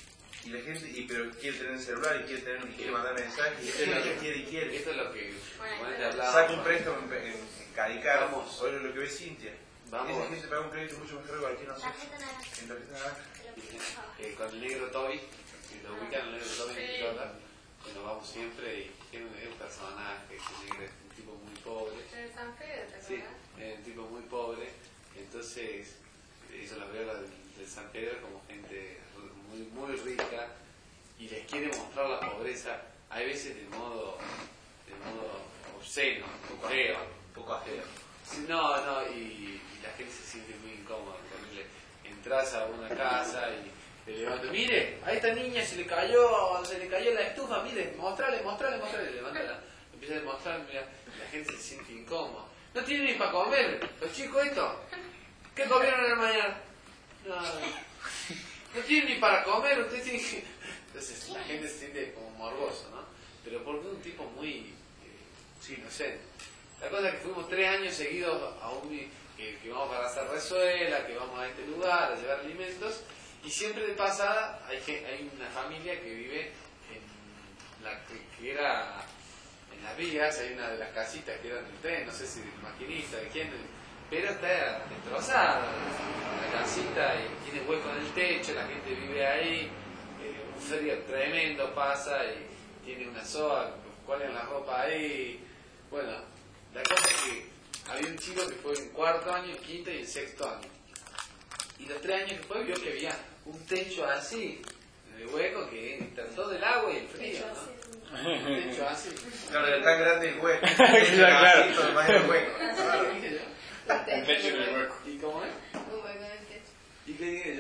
Y la gente, y, pero quiere tener el celular y quiere, tener, y quiere mandar mensajes, y Esto es quiere, lo que- quiere, y quiere. Esto es lo que Bueno, como te claro. hablaba. Saca un préstamo en, en, en Caricar, Vamos. o lo que ve Cintia. Vamos. Esa gente paga un crédito mucho mejor que cualquier nosotros. Tarjeta naranja. En tarjeta naranja. Eh, con el negro Toby, si lo ubican, el negro Toby en Sí. Jordan, nos vamos siempre y tiene un, es un personaje, que el negro es un tipo muy pobre. En San Pedro, ¿te Sí, acordás? es un tipo muy pobre, entonces ellos los veo del, del San Pedro como gente muy, muy rica y les quiere mostrar la pobreza, hay veces de modo, de modo obsceno, Un poco feo. Un poco ajeno. Sí, no, no, y, y la gente se siente muy incómoda. Ponerle, entras a una casa y te levantas, mire, a esta niña se le cayó, se le cayó la estufa, mire, mostrale, mostrale, mostrale, levántala, empieza a mostrar, mira, la gente se siente incómoda. No tiene ni para comer, los chicos esto, ¿qué comieron en la mañana? Nada. No tiene ni para comer, usted tiene que... Entonces la gente se siente como morboso, ¿no? Pero porque es un tipo muy, eh, sí, inocente. La cosa es que fuimos tres años seguidos a un, que, que vamos para hacer resuela, que vamos a este lugar a llevar alimentos, y siempre de pasada hay, que, hay una familia que vive en la que, que era en las vías, hay una de las casitas que eran del tren, no sé si del maquinista, de quién, pero está destrozada la casita y tiene hueco en el techo, la gente vive ahí, eh, un frío tremendo pasa y tiene una soga, cuelgan la ropa ahí, bueno. La cosa es que había un chico que fue en cuarto año, quinto y en sexto año. Y los tres años que fue vio que había un techo así, en el hueco, que trató del agua y el frío, ¿no? Un techo así. Claro, era tan grande el hueco. Claro, claro. Más el hueco. Un techo en el hueco. ¿Y cómo es? Un hueco en el techo. ¿Y qué dije yo?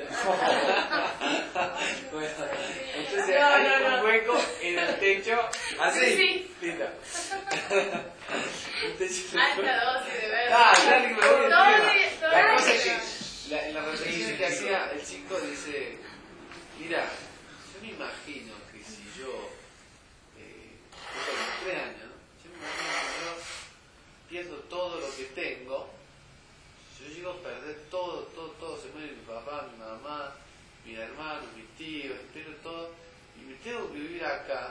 Bueno, entonces No, hay no, no. un hueco en el techo, así. Sí, sí. Listo. Un techo Alta dosis de verde. Ah, dale que me voy Todo encima. bien, todo La bien. cosa es que la, en la reflexión que hacía el chico dice, mira, yo me imagino que si yo, eh, tengo tres años, ¿no? Yo me imagino que yo pierdo todo lo que tengo, yo llego a perder todo, todo, todo, se muere mi papá, mi mamá, mis hermanos, mis tíos, pierdo todo, y me tengo que vivir acá.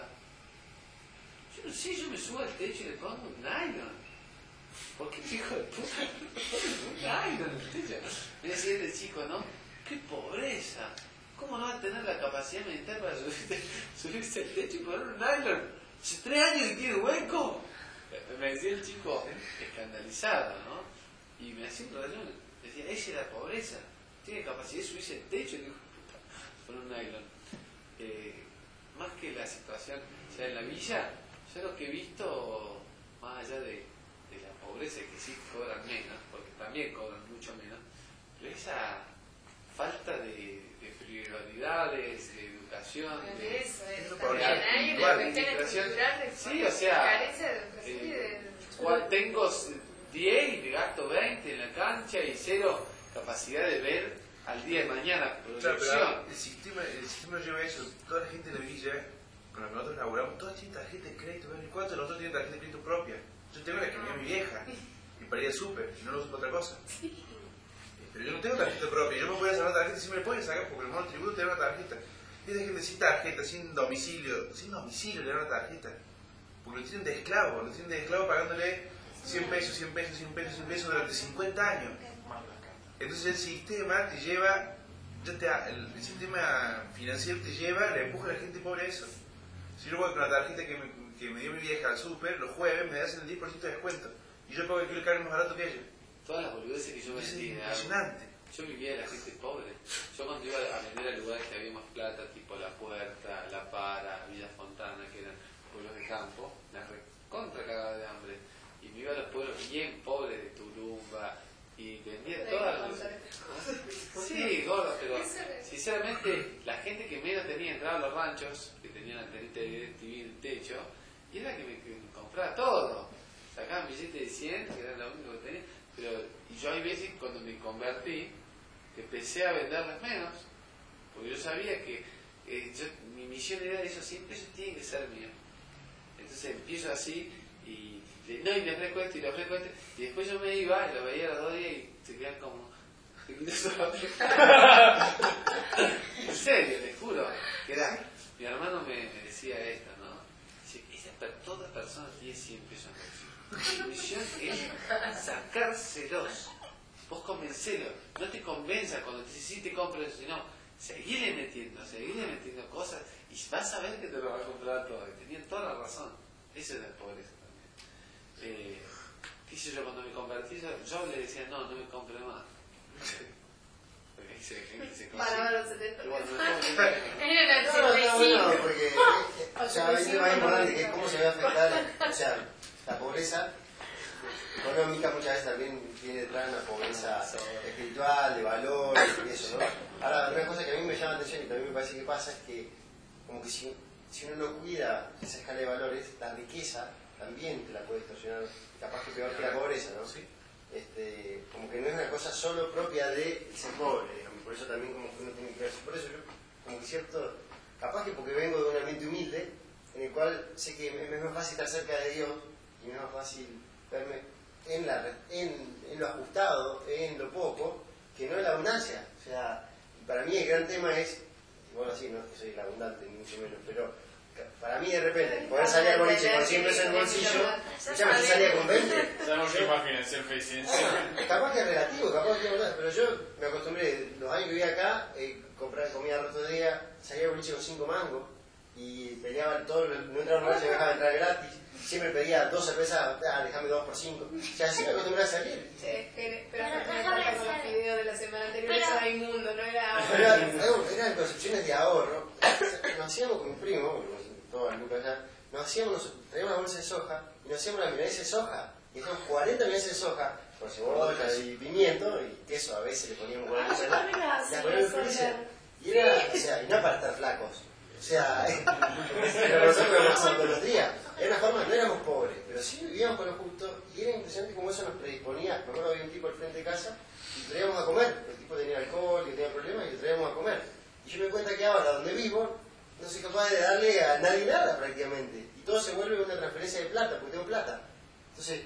Yo no sé, yo me subo al techo y le pongo un nylon. Porque el hijo de puta le pone un nylon en el techo. Me decía este chico, ¿no? ¡Qué pobreza! ¿Cómo no va a tener la capacidad mental para subirse, subirse al techo y poner un nylon? ¿Hace tres años que tiene hueco? Me decía el chico escandalizado, ¿no? Y me hacía un rayón. Decía, esa es la pobreza. Tiene capacidad de subirse al techo y dijo, puta, con un nylon. Eh, más que la situación, o sea, en la villa, yo lo que he visto, más allá de, de la pobreza, que sí cobran menos, porque también cobran mucho menos, pero esa falta de, de prioridades, de educación, de, Eso, es. Eso También para- hay igual, una cuestión administración. estructural de Sí, o sea, carencia de educación y eh, de... Cuando tengo diez y te gasto veinte en la cancha y cero capacidad de ver al día de mañana Claro, proyección. pero el sistema, el sistema lleva eso. Toda la gente en la villa, con la que nosotros laburamos, todas tienen tarjeta de crédito. ¿Cuántos de nosotros tienen tarjeta de crédito propia? Yo tengo la que tenía mi vieja y para ir al súper, y no lo uso para otra cosa. Pero yo no tengo tarjeta propia. Yo me voy a sacar tarjeta, sí me la pueden sacar porque el monotributo te da una tarjeta. Y hay gente sin tarjeta, sin domicilio, sin domicilio le dan una tarjeta. Porque lo tienen de esclavo, lo tienen de esclavo pagándole cien pesos, cien pesos, cien pesos, cien pesos durante cincuenta años. Entonces el sistema te lleva, ya te, el, el sistema financiero te lleva, le empuja a la gente pobre a eso. Si yo voy con la tarjeta que me, que me dio mi vieja al súper, los jueves me hacen el diez por ciento de descuento. Y yo pago el kilo de carne más barato que ella. Todas las boludeces que yo Es vendí. impresionante. Yo vivía de la gente pobre. Yo cuando iba a vender a lugares que había más plata, tipo La Puerta, La Para, Villa Fontana, que eran pueblos de campo, la recontra cagada de hambre. Y me iba a los pueblos bien pobres de Turumba y vendía todas las... Sí, gordo, pero sinceramente la gente que menos tenía entraba a los ranchos, que tenían antenita de T V en el techo, y era que me, que me compraba todo. Sacaban billetes de cien, que era lo único que tenía, pero y yo hay veces cuando me convertí, que empecé a venderles menos, porque yo sabía que eh, yo, mi misión era eso, cien pesos tienen que ser mío. Entonces empiezo así y le, no, y le ofrezco esto y le ofrezco esto, y después yo me iba y lo veía a los dos días y se quedan como... En serio, les juro, que era personas tiene cien pesos en bolsillo. Su misión es sacárselos. Vos convencelo, no te convenza cuando te dice sí te compro eso, sino seguirle metiendo, seguirle metiendo cosas y vas a ver que te lo va a comprar todo. Y tenían toda la razón. Eso es la pobreza también. Eh, ¿Qué hice yo cuando me convertí? Yo, yo le decía no, no me compre más. Porque ahí se, ahí se Para los setenta. Bueno, no, No, no, no, porque eh, o sea, hay un tema importante que es cómo se va a afectar, o sea, la pobreza económica muchas veces también tiene detrás una pobreza espiritual, de valores y eso, ¿no? Ahora, una cosa que a mí me llama la atención y también me parece que pasa es que, como que si, si uno no cuida esa escala de valores, la riqueza también te la puede distorsionar, capaz que peor que la pobreza, ¿no? Sí. Este, como que no es una cosa solo propia de ser pobre, digamos, por eso también como que uno tiene que ver, por eso yo, como que cierto, capaz que porque vengo de un ambiente humilde, en el cual sé que me es más fácil estar cerca de Dios, y me es más fácil verme en, la, en, en lo ajustado, en lo poco, que no en la abundancia. O sea, para mí el gran tema es, y bueno, sí, no es que soy el abundante, ni mucho menos, pero para mí de repente, poder salir al boliche con cien pesos en el bolsillo, escuchame, yo salía con veinte. Ya no se imaginan ser presidencial. Capaz que es relativo, capaz que no, pero yo me acostumbré, los años que vivía acá, eh, comprar comida el resto del día, salía al boliche con cinco mangos, y peleaba todo, no entraba en un boliche, me dejaba entrar gratis, siempre pedía dos cervezas, ah, déjame dos por cinco, o sea, así me acostumbré a salir. Che, pero, pero me con los videos de la semana anterior, eso era inmundo, no era... Pero eran, eran concepciones de ahorro, nos hacíamos con mi primo, todas lucas allá, nos hacíamos, nos traíamos una bolsa de soja, y nos hacíamos una milanesa de soja, y hacíamos cuarenta milanesas de soja, con cebolla y pimiento, y queso a veces le poníamos cuarenta y la poníamos en el freezer, y era, o sea, y no para estar flacos, o sea, pero nosotros lo hacíamos todos los días, era una forma, no éramos pobres, pero sí vivíamos con lo justo, y era impresionante cómo eso nos predisponía. Me acuerdo que había un tipo al frente de casa, y traíamos a comer, el tipo tenía alcohol y tenía problemas, y le traíamos a comer, y yo me doy cuenta que ahora, donde vivo, no soy capaz de darle a nadie nada prácticamente, y todo se vuelve una transferencia de plata, porque tengo plata. Entonces,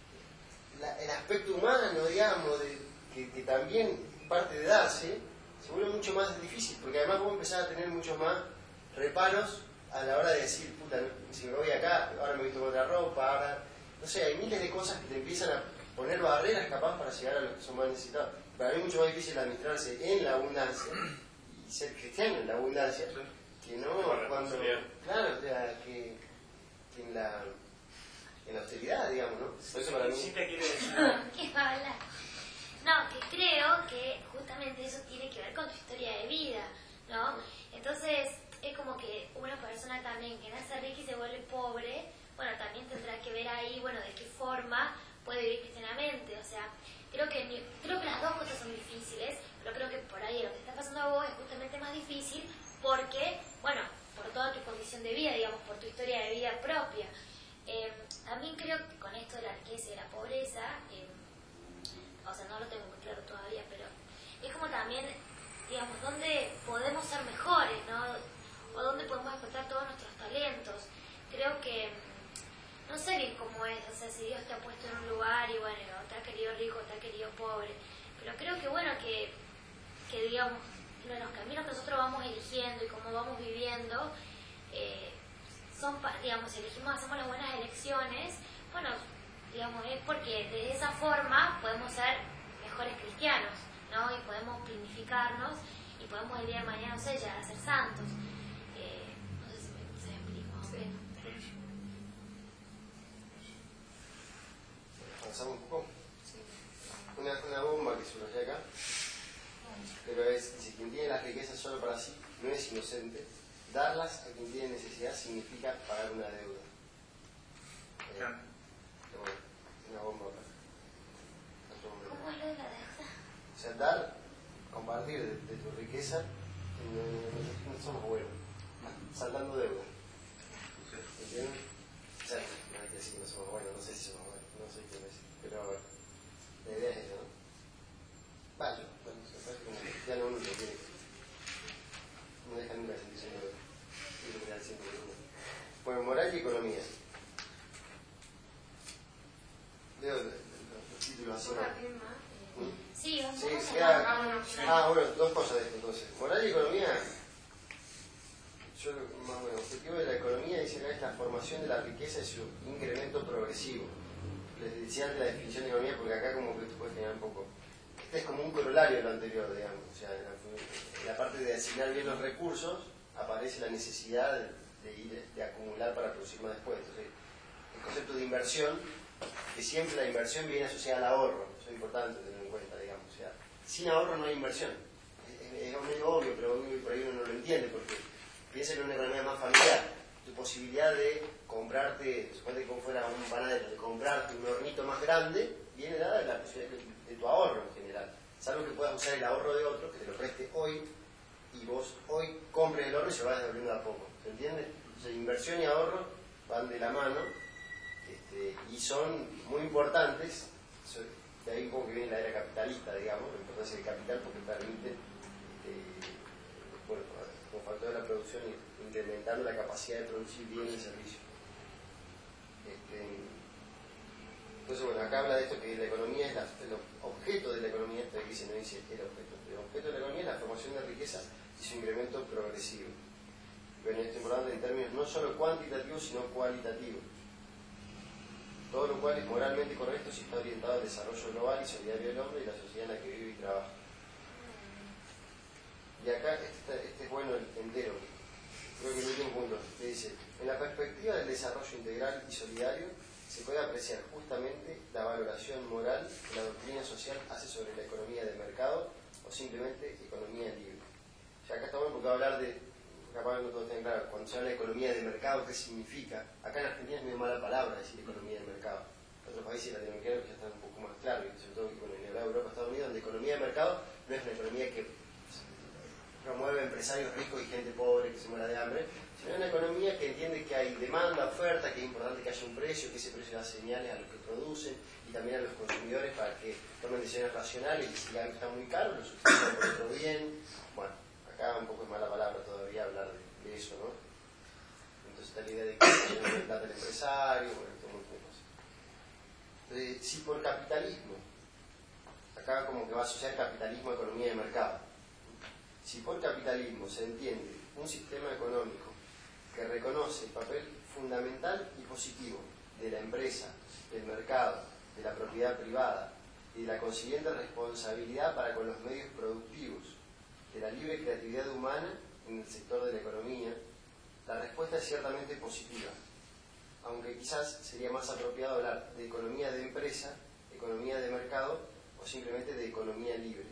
la, el aspecto humano, digamos, de, que, que también es parte de darse, se vuelve mucho más difícil, porque además vos empezás a tener muchos más reparos a la hora de decir, puta, si me voy acá, ahora me visto con otra ropa, ahora, no sé, hay miles de cosas que te empiezan a poner barreras capaz para llegar a los que son más necesitados. Para mí es mucho más difícil administrarse en la abundancia y ser cristiano en la abundancia, que no cuando, claro, o sea, que, que en la en la austeridad, digamos, ¿no? Por eso para mí... Sí te quiere decir. ¿Qué va a hablar? No, que creo que justamente eso tiene que ver con tu historia de vida, ¿no? Entonces, es como que una persona también que nace rica y se vuelve pobre, bueno, también tendrá que ver ahí, bueno, de qué forma puede vivir cristianamente. O sea, creo que, creo que las dos cosas son difíciles, pero creo que por ahí lo que está pasando a vos es justamente más difícil porque, bueno, por toda tu condición de vida, digamos, por tu historia de vida propia. Eh, también creo que con esto de la riqueza y de la pobreza, eh, o sea, no lo tengo muy claro todavía, pero es como también, digamos, dónde podemos ser mejores, ¿no? O dónde podemos explotar todos nuestros talentos. Creo que, no sé bien cómo es, o sea, si Dios te ha puesto en un lugar y bueno, te ha querido rico, te ha querido pobre, pero creo que bueno, que, que digamos, los caminos que nosotros vamos eligiendo y cómo vamos viviendo, eh, son, digamos, si elegimos, hacemos las buenas elecciones, bueno, digamos, es porque de esa forma podemos ser mejores cristianos, ¿no? Y podemos planificarnos y podemos el día de mañana, no sé, llegar a ser santos. Eh, no sé si me, se me explico. Sí. ¿Avanzamos un poco? Sí. Una, una bomba que surge acá, pero es, dice, quien tiene las riquezas solo para sí no es inocente. Darlas a quien tiene necesidad significa pagar una deuda. Eh, Claro. bueno, una bomba acá. ¿Cómo es lo de la deuda? O sea, dar, compartir de, de tu riqueza, no, no, no somos buenos. Saldando deuda. ¿Entienden? O sea, no hay que decir que no somos buenos, no sé si somos buenos, no sé qué decir, pero la idea es esa, ¿no? Vaya, bueno, se parece como que ya no uno lo tiene. No deja nunca de sentirse nuevo. Bueno, moral y economía. Leo los títulos así. Sí, vamos Sí, a sí, hablar. ah, ah, bueno, dos cosas de esto entonces. Moral y economía. yo más bueno, el objetivo de la economía dice acá es la formación de la riqueza y su incremento progresivo. Les decía antes la definición de economía porque acá como que esto puede generar un poco. Este es como un corolario de lo anterior, digamos. O sea, en la, en la parte de asignar bien los recursos aparece la necesidad de, de ir de acumular para producir más después. Entonces, el concepto de inversión, que siempre la inversión viene asociada al ahorro, eso es importante tenerlo en cuenta, digamos. O sea, sin ahorro no hay inversión. Es, es, es medio obvio, pero por ahí uno no lo entiende porque piensa en una economía más familiar. Tu posibilidad de comprarte, suponete como fuera un panadero, de comprarte un hornito más grande, viene dada de la posibilidad de, de tu ahorro en general. Salvo que puedas usar el ahorro de otro, que te lo preste hoy, y vos hoy compres el ahorro y se lo vas devolviendo a poco. ¿Se entiende? Entonces, inversión y ahorro van de la mano este, y son muy importantes. De ahí un poco que viene la era capitalista, digamos, la importancia del capital porque permite, este, bueno, como factor de la producción, incrementando la capacidad de producir bienes y servicios. Este, entonces, bueno, acá habla de esto que la economía es la, el objeto de la economía, esto aquí dice, no dice el objeto. El objeto de la economía es la formación de riqueza y su incremento progresivo. Bueno, esto es importante en términos no solo cuantitativos, sino cualitativos. Todo lo cual es moralmente correcto si está orientado al desarrollo global y solidario del hombre y la sociedad en la que vive y trabaja. Y acá este, este es bueno el entero. Creo que el último punto que dice, en la perspectiva del desarrollo integral y solidario se puede apreciar justamente la valoración moral que la doctrina social hace sobre la economía de mercado o simplemente economía libre. O sea, acá está bueno porque va a hablar de, capaz no todo está claro, cuando se habla de economía de mercado, ¿qué significa? Acá en Argentina es muy mala palabra decir economía de mercado. En otros países latinoamericanos ya están un poco más claros, y sobre todo bueno, en Europa, Estados Unidos, donde economía de mercado no es una economía que promueve empresarios ricos y gente pobre que se muera de hambre, sino una economía que entiende que hay demanda, oferta, que es importante que haya un precio, que ese precio da señales a los que producen y también a los consumidores para que tomen decisiones racionales y si algo está muy caro, lo sustituyan por otro bien. Bueno, acá un poco es mala palabra todavía hablar de, de eso, ¿no? Entonces está la idea de que se le plata al empresario, bueno, esto un montón de cosas. Entonces, si por capitalismo, acá como que va a asociar capitalismo a economía de mercado. Si por capitalismo se entiende un sistema económico que reconoce el papel fundamental y positivo de la empresa, del mercado, de la propiedad privada y de la consiguiente responsabilidad para con los medios productivos, de la libre creatividad humana en el sector de la economía, la respuesta es ciertamente positiva, aunque quizás sería más apropiado hablar de economía de empresa, economía de mercado o simplemente de economía libre.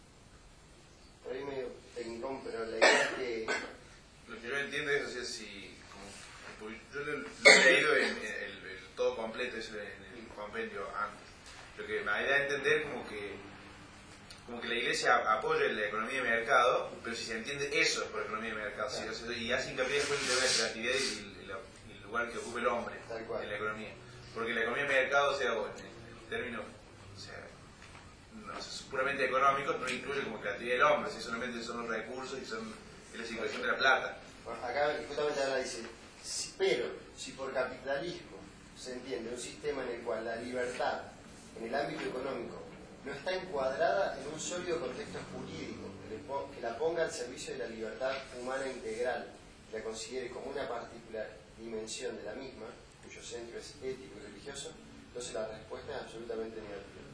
Por ahí medio técnico, pero la idea es que... Lo que yo entiendo es, o sea, si... Como, yo lo, lo he leído en, en el, el todo completo, eso en el compendio antes. Lo que me da a entender como que como que la iglesia apoya la economía de mercado, pero si se entiende eso es por economía de mercado, claro. ¿Sí? O sea, y hace hincapié después en la creatividad y el, el, el lugar que ocupa el hombre en la economía. Porque la economía de mercado, o sea, bueno, en el término, o sea, no, o sea, puramente económico, no incluye como creatividad del hombre, si solamente son los recursos y son y la circulación de la plata. Bueno, acá justamente ahora dice, si, pero si por capitalismo se entiende un sistema en el cual la libertad en el ámbito económico no está encuadrada en un sólido contexto jurídico que, le po que la ponga al servicio de la libertad humana integral y la considere como una particular dimensión de la misma, cuyo centro es ético y religioso, entonces la respuesta es absolutamente negativa.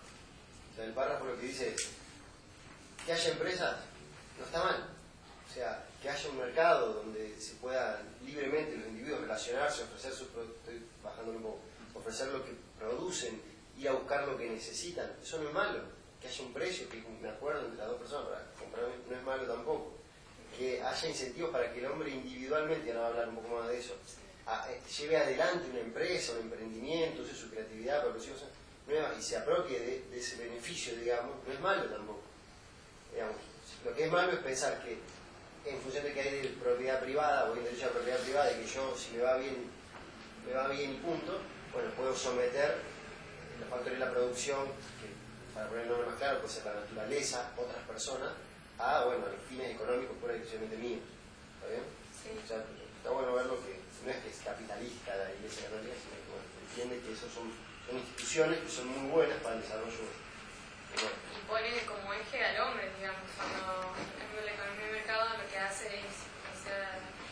O sea, el párrafo lo que dice es que haya empresas no está mal. O sea, que haya un mercado donde se puedan libremente los individuos relacionarse, ofrecer sus productos, estoy bajando un poco, ofrecer lo que producen, ir a buscar lo que necesitan, eso no es malo. Que haya un precio, que es un acuerdo entre las dos personas para comprar, no es malo tampoco. Que haya incentivos para que el hombre individualmente, ahora va a hablar un poco más de eso, a, eh, lleve adelante una empresa, un emprendimiento, use su creatividad, producción, y se apropie de, de ese beneficio, digamos, no es malo tampoco. Digamos, lo que es malo es pensar que en función de que hay de propiedad privada o hay derecho a propiedad privada y que yo, si me va bien, me va bien y punto, bueno, puedo someter los factores de la producción, que para ponerlo más claro, puede ser la naturaleza, otras personas, a, bueno, a los fines económicos pura y exclusivamente míos. ¿Está bien? Sí. O sea, está bueno verlo que no es que es capitalista la Iglesia Católica, sino que bueno, entiende que esos son, son instituciones que son muy buenas para el desarrollo. Bueno. Y pone como eje al hombre, digamos, cuando en la economía de mercado lo que hace es, o sea,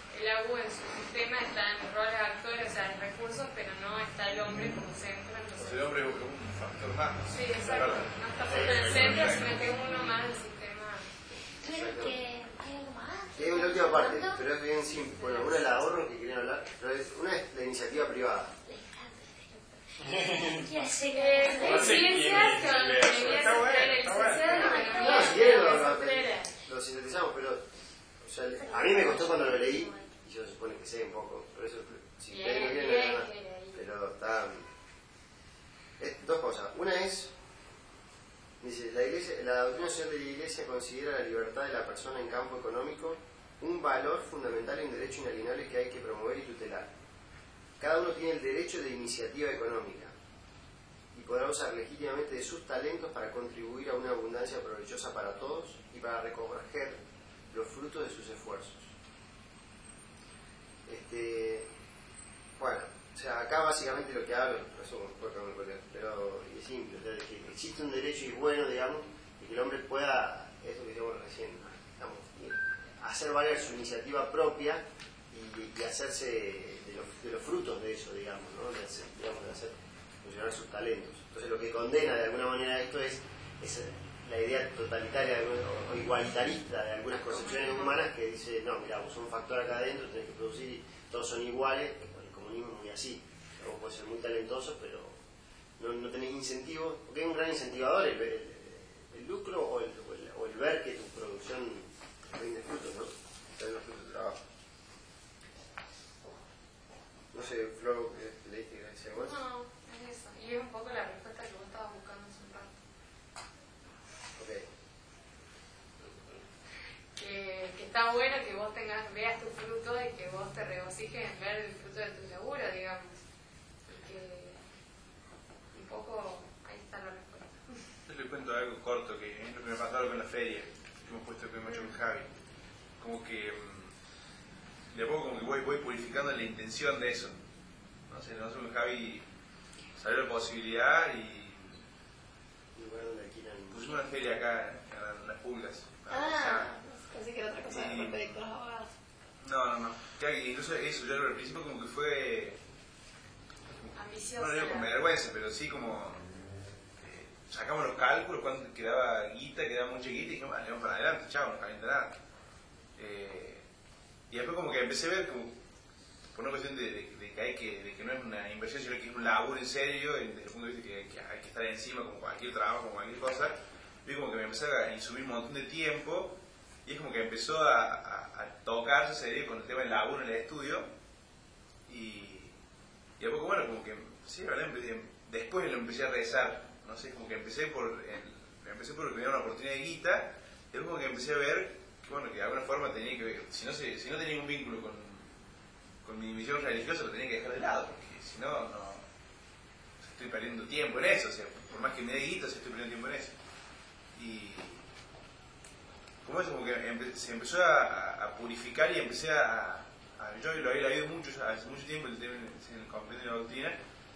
U en su sistema están los roles actores, o sea, los recursos, pero no está el hombre como centro. Entonces, el hombre es un factor más. Sí, exacto. No está puesto en el centro, sino que es uno más del sistema. Creo que hay algo más. Y hay una última parte, pero es bien simple. Bueno, una es la ahorro que querían hablar, pero es, una es la iniciativa privada. Quiere ser Eh, No sé quién ciencias es, con eh, economía está bueno, social, está bueno. licenciada en No, economía. si quieren lo, lo, Afuera. lo sintetizamos, pero o sea, a mí me costó cuando lo leí, y yo supone que sé un poco, por eso si Bien, ustedes no quieren bien, nada, bien ahí. pero está... Es, dos cosas. Una es, dice, la, iglesia, la doctrina social de la Iglesia considera la libertad de la persona en campo económico un valor fundamental y un derecho inalienable que hay que promover y tutelar. Cada uno tiene el derecho de iniciativa económica y podrá usar legítimamente de sus talentos para contribuir a una abundancia provechosa para todos y para recoger los frutos de sus esfuerzos. Este, bueno, o sea, acá básicamente lo que hablo, eso pero es simple, o sea, de que existe un derecho y es bueno, digamos, de que el hombre pueda, eso que decíamos recién, digamos, hacer valer su iniciativa propia y, y hacerse de los, de los frutos de eso, digamos, ¿no? De hacer, digamos, de hacer funcionar sus talentos. Entonces lo que condena de alguna manera esto es, es la idea totalitaria o, o igualitarista de algunas concepciones humanas que dice, no, mira, vos sos un factor acá adentro, tenés que producir y todos son iguales. El comunismo es muy así, vos podés ser muy talentoso, pero no, no tenés incentivo, porque es un gran incentivador el, el, el lucro o el, o, el, o el ver que tu producción rinde frutos, ¿no? Rinde los frutos de trabajo. No sé, Flor, ¿le dije que decía vos? No, es eso. Y es un poco la respuesta que vos estabas buscando hace un rato. Ok. Que, que está bueno que vos tengas, veas tu fruto y que vos te regocijes en ver el fruto de tu laburo, digamos. Y que un poco ahí está la respuesta. Yo le cuento algo corto que es lo que me pasó algo en la feria, que hemos puesto que hemos hecho con Javi. Como que de a poco como que voy, voy purificando la intención de eso. No sé, nosotros con Javi salió la posibilidad y pusimos una feria acá en, en las pulgas. Ah, pensé que era otra cosa, Y- romper con los abogados. No, no, no. Claro, y incluso eso, yo al principio como que fue, Ambiciosa. no digo con vergüenza, pero sí como eh, sacamos los cálculos, cuánto quedaba guita, quedaba mucha guita y dijimos, vale, vamos para adelante, chao, no calienta nada. Eh, y después como que empecé a ver como, por una cuestión de, de, de que hay que, de que no es una inversión, sino que es un laburo en serio, desde el punto de vista que, que hay que estar encima como cualquier trabajo, como cualquier cosa, vi como que me empecé a insumir un montón de tiempo y es como que empezó a, a, a tocarse serio con el tema del laburo en el estudio y, y a poco, bueno, como que, sí, ¿verdad? Empecé, después lo empecé a rezar, no sé, como que empecé por, el, empecé por tener una oportunidad de guita y después como que empecé a ver que, bueno, que de alguna forma tenía que ver, si no, se, si no tenía un vínculo con, con mi misión religiosa lo tenía que dejar de lado, porque si no, no estoy perdiendo tiempo en eso, o sea, por más que me dé guita, sí estoy perdiendo tiempo en eso. Y como eso, como que empe se empezó a, a purificar y empecé a, a yo lo había leído mucho, hace mucho tiempo el tema en el compendio de la doctrina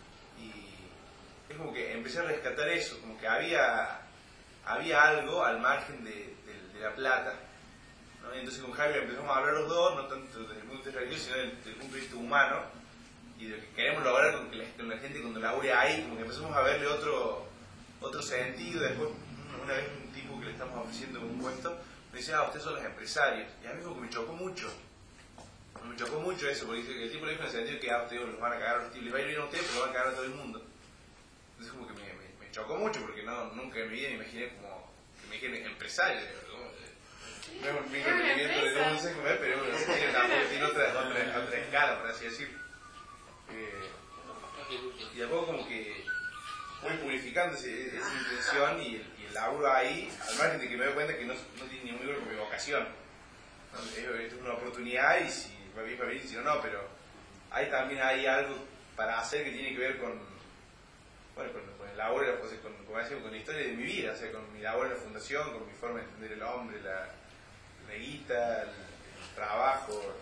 y es como que empecé a rescatar eso, como que había había algo al margen de, de, de la plata, ¿no? Y entonces con Javier empezamos a hablar los dos, no tanto desde el punto de vista religioso, sino desde, desde el punto de vista humano y de lo que queremos lograr con, que la, con la gente cuando labure ahí, como que empezamos a verle otro otro sentido. Después una vez un tipo que le estamos ofreciendo un puesto me dice, ah, ustedes son los empresarios, y a mí como que me chocó mucho me chocó mucho eso, porque dice que el tipo le dijo en el sentido que ah, ustedes los van a cagar a los tipos, les va a ir bien a ustedes, pero lo van a cagar a todo el mundo. Entonces como que me, me, me chocó mucho, porque no, nunca en mi vida me imaginé como que me dijeron empresario, no es un microemprendimiento de no sé comer, pero bueno, tiene, tampoco tiene otra, otra, otra escala, por así decirlo. Eh, y de a poco como que voy purificando ese, esa intención y el, y el laburo ahí, al margen de que me doy cuenta que no, no tiene ni muy bien con mi vocación. ¿No? Esto es una oportunidad y si va bien, va bien, si no, no, pero hay también hay algo para hacer que tiene que ver con, bueno, con, con el laburo, con, con, como decía, con la historia de mi vida, o sea, con mi labor en la fundación, con mi forma de entender el hombre, la, la guita, el, el trabajo.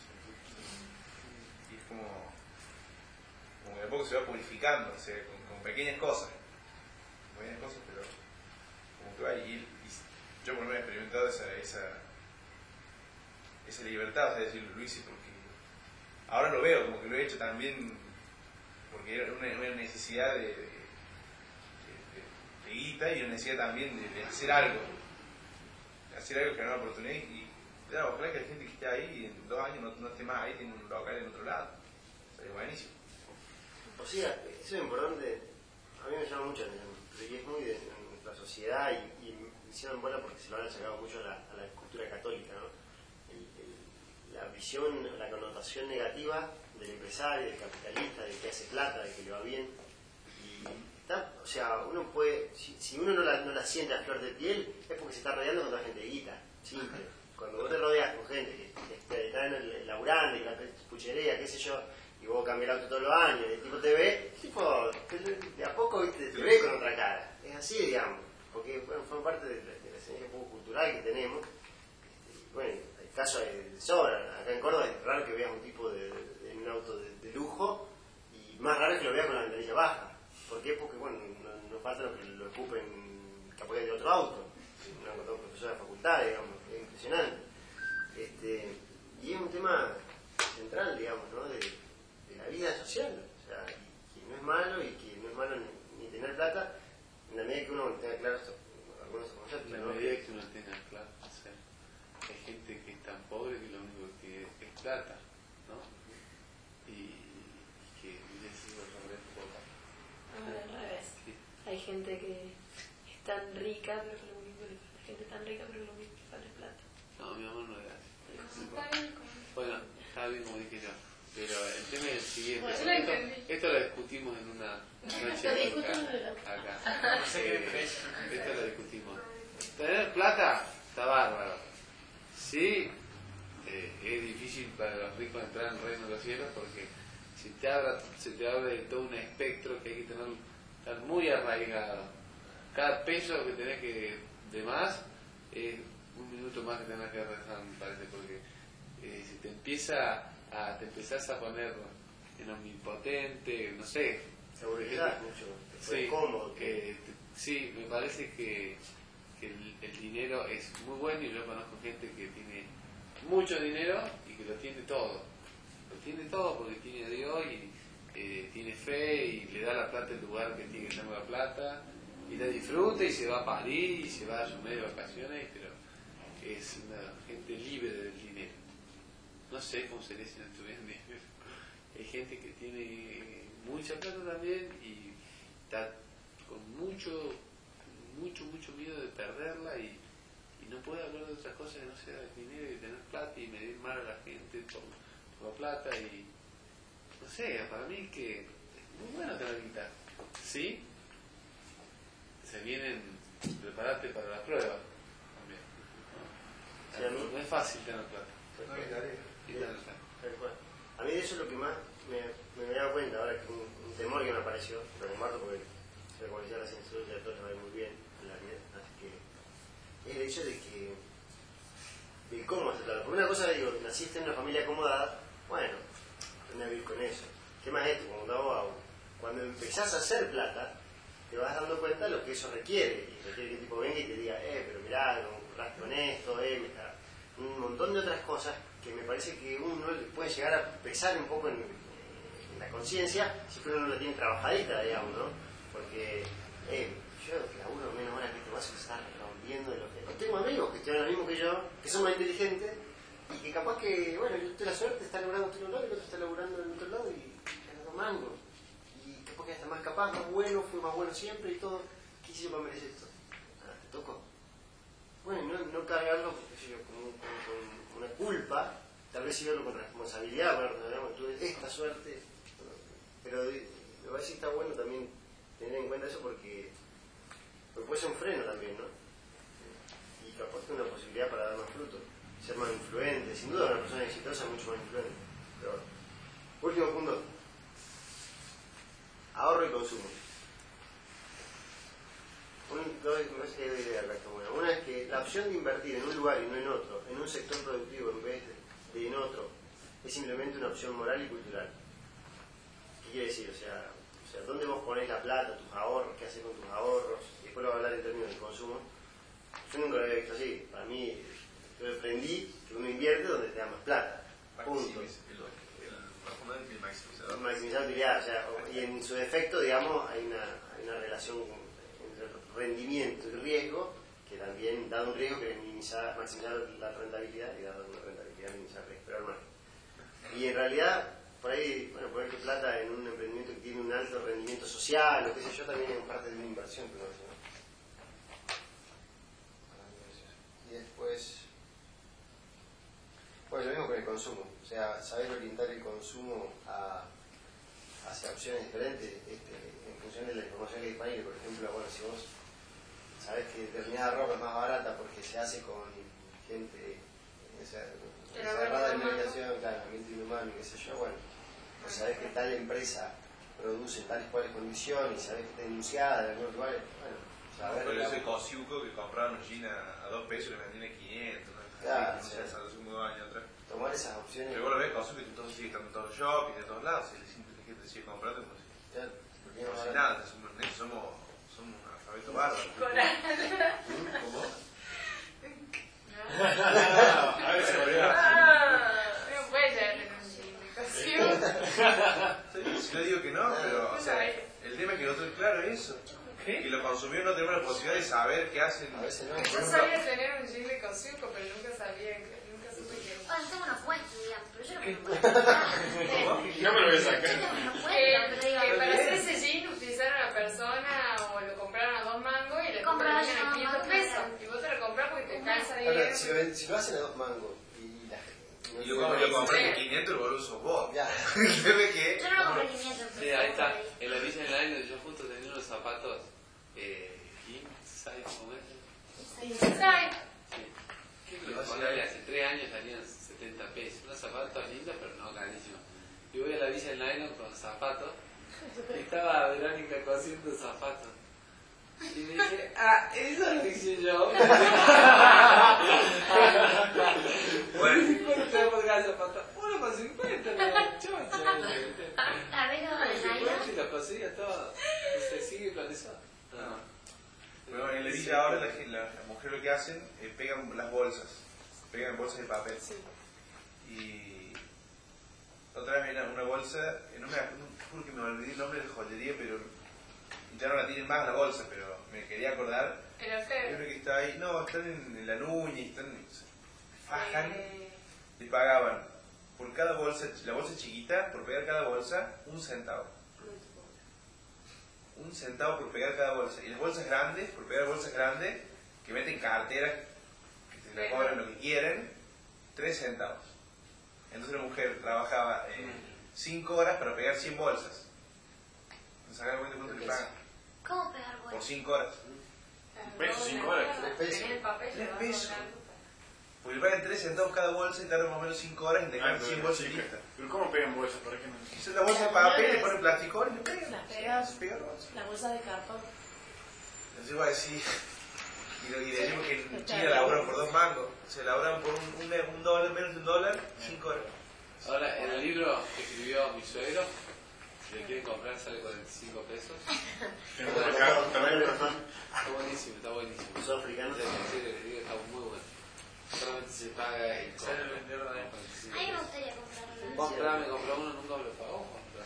Y es como, como que de a poco se va purificando, o sea, con, con pequeñas cosas, con pequeñas cosas, pero como que va y, y yo por lo menos he experimentado esa, esa esa libertad, o sea, decir, lo hice porque ahora lo veo, como que lo he hecho también, porque era una, una necesidad de, de, de, de guita y una necesidad también de, de hacer algo, de hacer algo que era una oportunidad y, claro, ojalá que la gente que esté ahí en dos años no, no esté más ahí, tiene un local en otro lado, sería buenísimo. O sea, eso es importante, a mí me llama mucho la atención, y es muy de nuestra sociedad y, y me hicieron bola porque se lo han achacado mucho a la, a la cultura católica, ¿no? El, el, la visión, la connotación negativa del empresario, del capitalista, del que hace plata, del que le va bien. Y está, o sea, uno puede, si, si uno no la, no la siente a flor de piel, es porque se está rodeando con la gente de guita, simple. Cuando vos te rodeas con gente que, que, que está en el laburante, que la puchería, qué sé yo, y vos cambias el auto todos los años, y el tipo te ve, el tipo de a poco ¿viste? Te ve con otra cara. Es así, digamos, porque bueno, fue parte de, de la enseñanza cultural que tenemos. Este, bueno, el caso de sobra, acá en Córdoba es raro que veas un tipo de, de, en un auto de, de lujo, y más raro es que lo veas con la ventanilla baja. ¿Por qué? Porque bueno, no, no falta lo que lo ocupen capaz de otro auto, una un profesor de facultad, digamos, es impresionante. Este, y es un tema central, digamos, ¿no? de, de la vida social, o sea, que no es malo y que no es malo ni, ni tener plata, en la medida que uno tenga claro esto, algunos conceptos. En la ¿no? medida que uno tenga claro, o sea, hay gente que es tan pobre que lo único que es plata, ¿no? Y, y que les digo sobre poco. Ahora al revés. Sí. Hay gente que es tan rica, pero que lo único que le falta, gente tan rica, pero lo único que le falta es plata. No, mi amor no era así. Bueno, está bien como dije yo. Pero el tema es el siguiente. Bueno, Esto, lo entendí. esto lo discutimos en una noche Lo discutimos acá. en acá. No sé qué Eh, crees. esto lo discutimos. Tener plata está bárbaro. Sí, eh, es difícil para los ricos entrar en el reino de los cielos porque si te abra, se te abre todo un espectro que hay que tener, estar muy arraigado. Cada peso que tenés que de más es un minuto más que tenés que rezar, me parece, porque eh, si te empieza a, te empezás a poner en omnipotente, no sé, Seguridad mucho, sí, cómodo. que, sí, me parece que, que el, el dinero es muy bueno y yo conozco gente que tiene mucho dinero y que lo tiene todo. Lo tiene todo porque tiene a Dios y eh, tiene fe y le da la plata el lugar que tiene que tener la plata y la disfruta y se va a París y se va a su medio de vacaciones, pero es una gente libre del dinero. No sé cómo se le dice en tu bien dinero. Hay gente que tiene mucha plata también y está con mucho, mucho, mucho miedo de perderla y, y no puede hablar de otras cosas que no sea el dinero y tener plata y medir mal a la gente por, por la plata y no sé, para mí que es muy bueno tener guitarra, ¿sí? Se vienen, preparate para la prueba también, ¿no? Sí, a mí- No es fácil tener plata. No hay tarea. Y tener plata. Tal cual. A mí de eso es lo que más me, me he dado cuenta, ahora que un, un temor que me apareció, lo comparto porque se como decía la ciencia y a todos les va a ir muy bien en la vida, así que es el hecho de que de cómo hacer plata. Por una cosa digo, naciste en una familia acomodada, bueno, aprende a vivir con eso. ¿Qué más es esto? Cuando, hago, cuando empezás a hacer plata, te vas dando cuenta de lo que eso requiere, y requiere que el tipo venga y te diga, eh, pero mirá, no curraste con esto, eh, me está... un montón de otras cosas que me parece que uno le puede llegar a pesar un poco en, en la conciencia si uno no la tiene trabajadita, digamos, ¿no? Porque eh, yo laburo menos horas que este vaso se está rompiendo de lo que... Tengo amigos que estudian lo mismo que yo, que son más inteligentes y que capaz que, bueno, yo tuve la suerte de estar laburando en un lado y el otro está laburando en el otro lado y ganando mango. Y capaz que está más capaz, más bueno, fue más bueno siempre y todo. ¿Qué hice yo para merecer esto? Ah, te tocó. Bueno, no, no cargarlo qué sé yo, con, con, con una culpa, tal vez sí verlo con responsabilidad, bueno, digamos, tuve esta suerte, pero me parece que está bueno también tener en cuenta eso porque, porque puede ser un freno también, ¿no? Y capaz que una posibilidad para dar más fruto, ser más influente, sin duda una persona exitosa es mucho más influente. Pero bueno. Último punto, ahorro y consumo. Un, dos, me parece que hay dos ideas acá está buena. Una es que la opción de invertir en un lugar y no en otro, en un sector productivo en vez de en otro, es simplemente una opción moral y cultural. ¿Qué quiere decir? O sea, o sea, ¿dónde vos ponés la plata, tus ahorros, qué haces con tus ahorros? Y después lo voy a hablar en términos de consumo. Yo nunca lo había visto así. Para mí, yo aprendí que uno invierte donde te da más plata. Punto. maximizar la utilidad, o sea, o- y en su defecto, digamos, hay una, hay una relación entre rendimiento y riesgo, que también, dado un riesgo, que minimizar, maximizar la rentabilidad, y dado una rentabilidad, minimizar el riesgo, pero bueno. Y en realidad, por ahí, bueno, poner tu plata en un emprendimiento que tiene un alto rendimiento social, o qué sé yo, también es parte de una inversión, pero no sé, ¿no? Y después, bueno, lo mismo con el consumo, o sea, saber orientar el consumo a, hacia opciones diferentes este, en función de la información que hay disponible. Por ejemplo, bueno, si vos sabés que determinada ropa es más barata porque se hace con gente cerrada de medicación, claro, ambiente inhumano y qué sé yo, bueno, pues sabés que tal empresa produce tales cuales condiciones y sabés que está denunciada en algunos lugares, bueno, saber... Pero ese cosiuco que compraron un jean a, a dos pesos y le vendían a quinientos, ¿no? Claro, no sí. sé, hace un año atrás. Tomar esas opciones... Pero vos lo ves, cosiuco, que todo sigue estando en todos los shoppings, de todos lados, y la gente sigue comprando, pues, Claro, porque no no sé barato. nada, somos, somos, somos un alfabeto bárbaro. ¿Cómo? A ver, se volvió. No puede llegar a tener un significación. Si no digo que no, pero, o sea, el tema es que nosotros, claro, eso. Que los consumidores no tenemos la posibilidad de saber qué hacen. A veces no. Por Yo ejemplo, sabía tener un jean de cosiuco, pero nunca sabía que, nunca supe que... Ah, yo tengo unos puestos, digamos, pero yo no me lo puedo sacar. No me lo voy a sacar. Yo tengo unos Que, puestos, pero digo, que para hacer ese jean utilizaron a una persona o lo compraron a dos mangos y le Compraron compraron a a quinientos dos pesos. mangos. Y vos te lo compras porque te calza Ahora, bien. si lo, ven- si lo hacen a dos mangos y la gente... no y yo tiene como más- yo compré por quinientos, el boludo sos vos. Ya. ¿Debe que? yo no lo compré quinientos. Sí, ahí está. En la Villa Online yo justo tenía unos zapatos eh, King size, ¿cómo es? ¿Sabes? Sí. Que los ponele hace tres años salían setenta pesos. Unos zapatos lindos, pero no carísimos. Y voy a la Villa Online con zapatos. Y estaba Verónica cosiendo zapatos. Y me dije, ah, eso lo hice yo. Bueno, ¿Cuánto te por cada zapato? Uno con cincuenta, no, chocho. A ver, no, Con de cincuenta y nylon. lo conseguía todo. Se sigue con eso. No. bueno, en la villa ahora la, la, las mujeres lo que hacen es pegan las bolsas, pegan bolsas de papel. Y otra vez hay una, una bolsa, no me acuerdo, juro que me olvidé el nombre de la joyería, pero ya no la tienen más la bolsa, pero me quería acordar. Pero Hay feo. una que está ahí, no, están en, en la nuña y están, fajan Eh, y pagaban por cada bolsa, la bolsa chiquita, por pegar cada bolsa, un centavo. Un centavo por pegar cada bolsa. Y las bolsas grandes, por pegar bolsas grandes, que meten carteras, que te la cobran lo que quieren, tres centavos. Entonces la mujer trabajaba cinco horas para pegar cien bolsas. ¿No sacan cuenta cuánto le pagan? ¿Cómo pegar Por bolsas? cinco horas. Pesos, cinco horas. Tres pesos. Tenés el papel, Tres lo vas a pesos. poner. Porque le pagan tres centavos cada bolsa y tardan más o menos cinco horas en Ah, dejar pero cien era bolsas chica. listas. Pero ¿cómo pegan bolsas? ¿Para qué no? Quizás la bolsa de papel, le ponen plástico y le pegan. Las pegas. Se pega la bolsa. La bolsa de cartón. Entonces iba a decir, y, lo- y le decimos que en China laburan por dos mangos, se laburan por un, un, un dólar, menos de un dólar, cinco horas. Ahora, en el libro que escribió mi suegro, si le quieren comprar sale cuarenta y cinco pesos. Tengo por acá, también. Está buenísimo, está buenísimo. Son africanos. En serio, les digo, está muy bueno. Solamente se paga el Sale el vendedor de ahí. A mí me gustaría comprarlo. Comprá, me compró uno, nunca me lo pagó.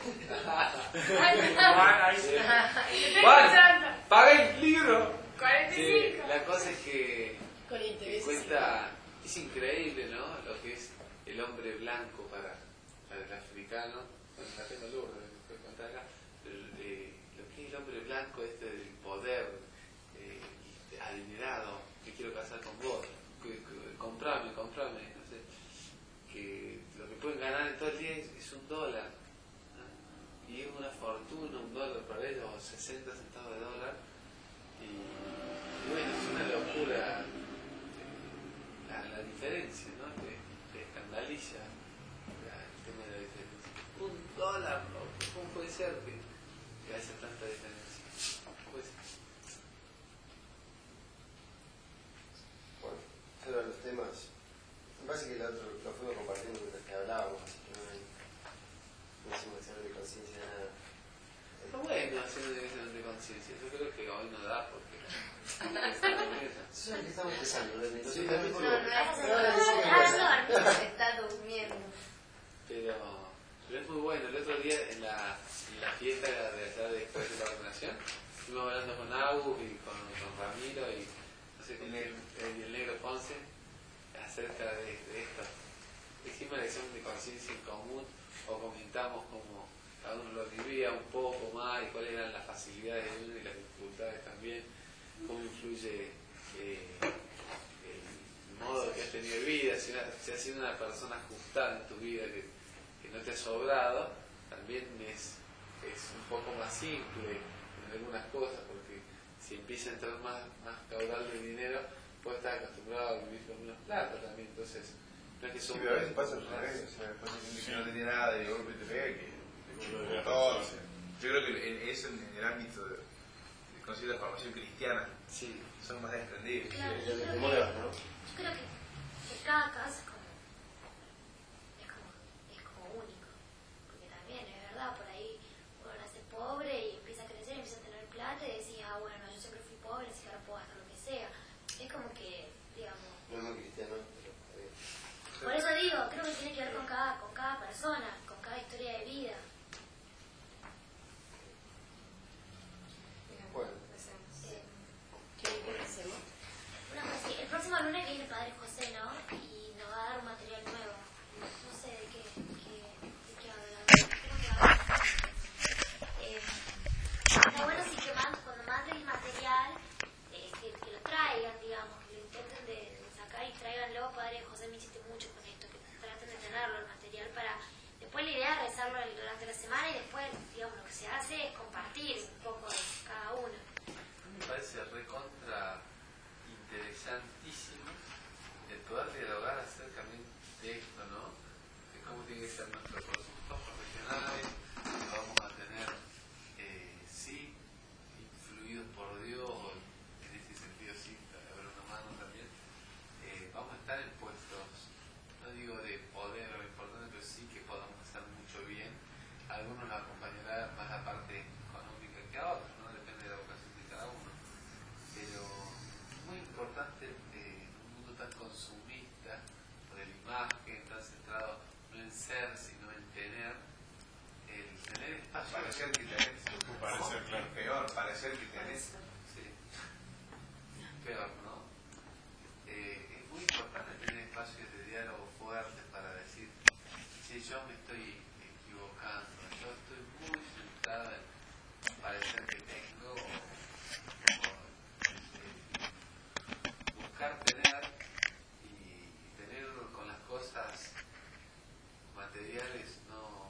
Juan, ahí sí. Juan, paga el libro. cuarenta y Sí, cinco. la cosa es que Con que interés. cuenta, es increíble, ¿no? Lo que es el hombre blanco para, para el africano. Bueno, la tengo Lourdes, después contar acá. El, eh, lo que es el hombre blanco, este del poder, eh, adinerado, que quiero casar con vos, que, que, comprame, comprame, no sé. Que lo que pueden ganar en todo el día es, es un dólar. ¿No? Y es una fortuna, un dólar para ellos, o sesenta centavos de dólar. Y, y bueno, es una locura eh, la, la diferencia, ¿no? Te, te escandaliza la- el tema de la diferencia. Un dólar, ¿no? ¿Cómo puede ser que, que haya tanta diferencia? Pues, Bueno, esos eran los temas. Me parece que el otro lo fuimos compartiendo mientras que hablábamos, así que no, hay, no hicimos examen de conciencia de nada. está bueno hacer un examen de conciencia. Yo creo que hoy no da porque... Eso es lo que estamos empezando, ¿no? Entonces, No, también no, por- no es pero ahora decimos Ah, cosas. no, Arturo está durmiendo. Pero, pero es muy bueno. El otro día en la, en la fiesta de allá de después de la vacunación, estuvimos hablando con Agus y con, con Ramiro y no sé, con el, el, el negro Ponce acerca de, de esto. Hicimos la lección de conciencia en común o comentamos cómo cada uno lo vivía un poco más y cuáles eran las facilidades de uno y las dificultades también, cómo influye eh, el modo que has tenido de vida, si, una, si has sido una persona ajustada en tu vida que, que no te ha sobrado, también es, es un poco más simple en algunas cosas, porque si empieza a entrar más, más caudal de dinero, puedes estar acostumbrado a vivir con menos plata también, entonces no es que son... Sí, pero a veces pasa al revés, o sea, después de gente que no tenía nada de golpe te pega que te todo, o sea, yo creo que en, eso en el ámbito de, de conseguir la formación cristiana sí. son más desprendibles. Claro, Sí, yo, ya creo te que, muevas, ¿no? yo creo que, que cada caso es como, es como es como único, porque también es verdad, por ahí uno nace pobre y empieza a crecer, empieza a tener plata y decís, ah bueno, yo siempre fui pobre, así que ahora puedo gastar lo que sea. Es como que, digamos, No es muy cristiano, pero está bien. por eso digo, creo que tiene que ver con cada, con cada persona, con cada historia de vida. Bueno, Eh, ¿Qué qué hacemos? una cosa así, el próximo lunes viene el Padre José, ¿no? Y nos va a dar un material nuevo. No sé de qué, qué, de qué hablar. Creo que va a hablar. Eh, está bueno sí que man- cuando manden el material, eh, que, que lo traigan, digamos, que lo intenten de, de sacar y tráiganlo. Padre José me insiste mucho con esto, que traten de tenerlo, el material, para... Después la idea es rezarlo durante la semana y después, digamos, lo que se hace es compartir un poco de cada uno. Me parece recontra interesantísimo el poder dialogar acerca de esto, ¿no? De cómo tiene que ser nuestro producto profesionales, que vamos a tener, eh, sí, influidos por Dios, en ese sentido sí, habrá una mano también, eh, vamos a estar en puestos, no digo de poder o importante, pero sí que podamos hacer mucho bien. A algunos nos acompañará más la parte económica que a otros, ¿no? Depende de la vocación de cada uno. Pero muy importante eh, en un mundo tan consumista, por la imagen, tan centrado no en ser, sino en tener, el tener espacio. Parecer que tenés. Parecer, claro. Peor, parecer que tenés. Sí. Peor, ¿no? Eh, es muy importante tener espacios de diálogo fuertes para decir, si yo me estoy equivocando, yo estoy muy centrado en parecer que tengo, o, o, eh, buscar tener y tener con las cosas materiales no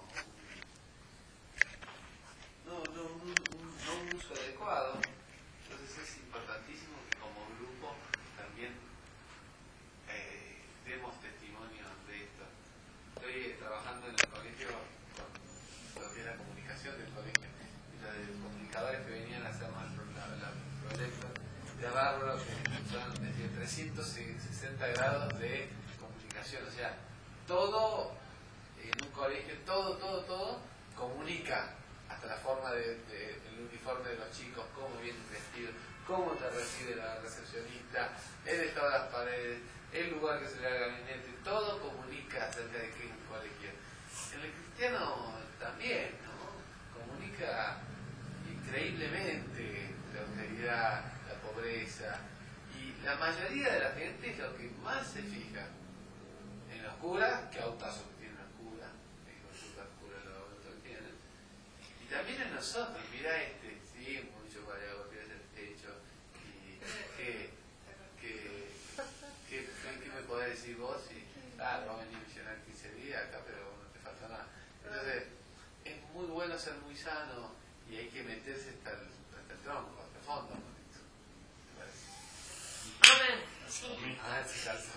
no, no, un, un, no un uso adecuado. Entonces es importantísimo que como grupo también eh, demos testimonio de esto. Estoy eh, trabajando en el colegio con lo que es la comunicación del colegio y la de comunicadores que venían a hacernos el proyecto de bárbaro, que son desde trescientos sesenta grados de comunicación, o sea, todo en un colegio, todo, todo, todo comunica, hasta la forma de, de, del uniforme de los chicos, cómo vienen vestidos, cómo te recibe la recepcionista, el estado de las paredes, el lugar que se le da al gabinete, todo comunica acerca de qué es un colegio. En el cristiano también, ¿no? Comunica increíblemente la austeridad, la pobreza, y la mayoría de la gente es lo que más se fija en los curas, que autazo que tienen los curas, los curas los autos que tienen, y también en nosotros. Mirá este, sí, mucho para golpear el techo, y que, que, que, ¿qué me podés decir vos? Y, ah, vamos a venir a misionar quince días acá, pero no te falta nada. Entonces, es muy bueno ser muy sano y hay que meterse hasta el, hasta el tronco, hasta el fondo. ¿Me parece? Amén. Sí. Ah, se calzó.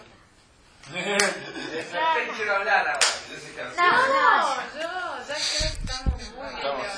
Después quiero hablar ahora. Yo se cansé. No, No, yo ya creo que estamos muy bien. Estamos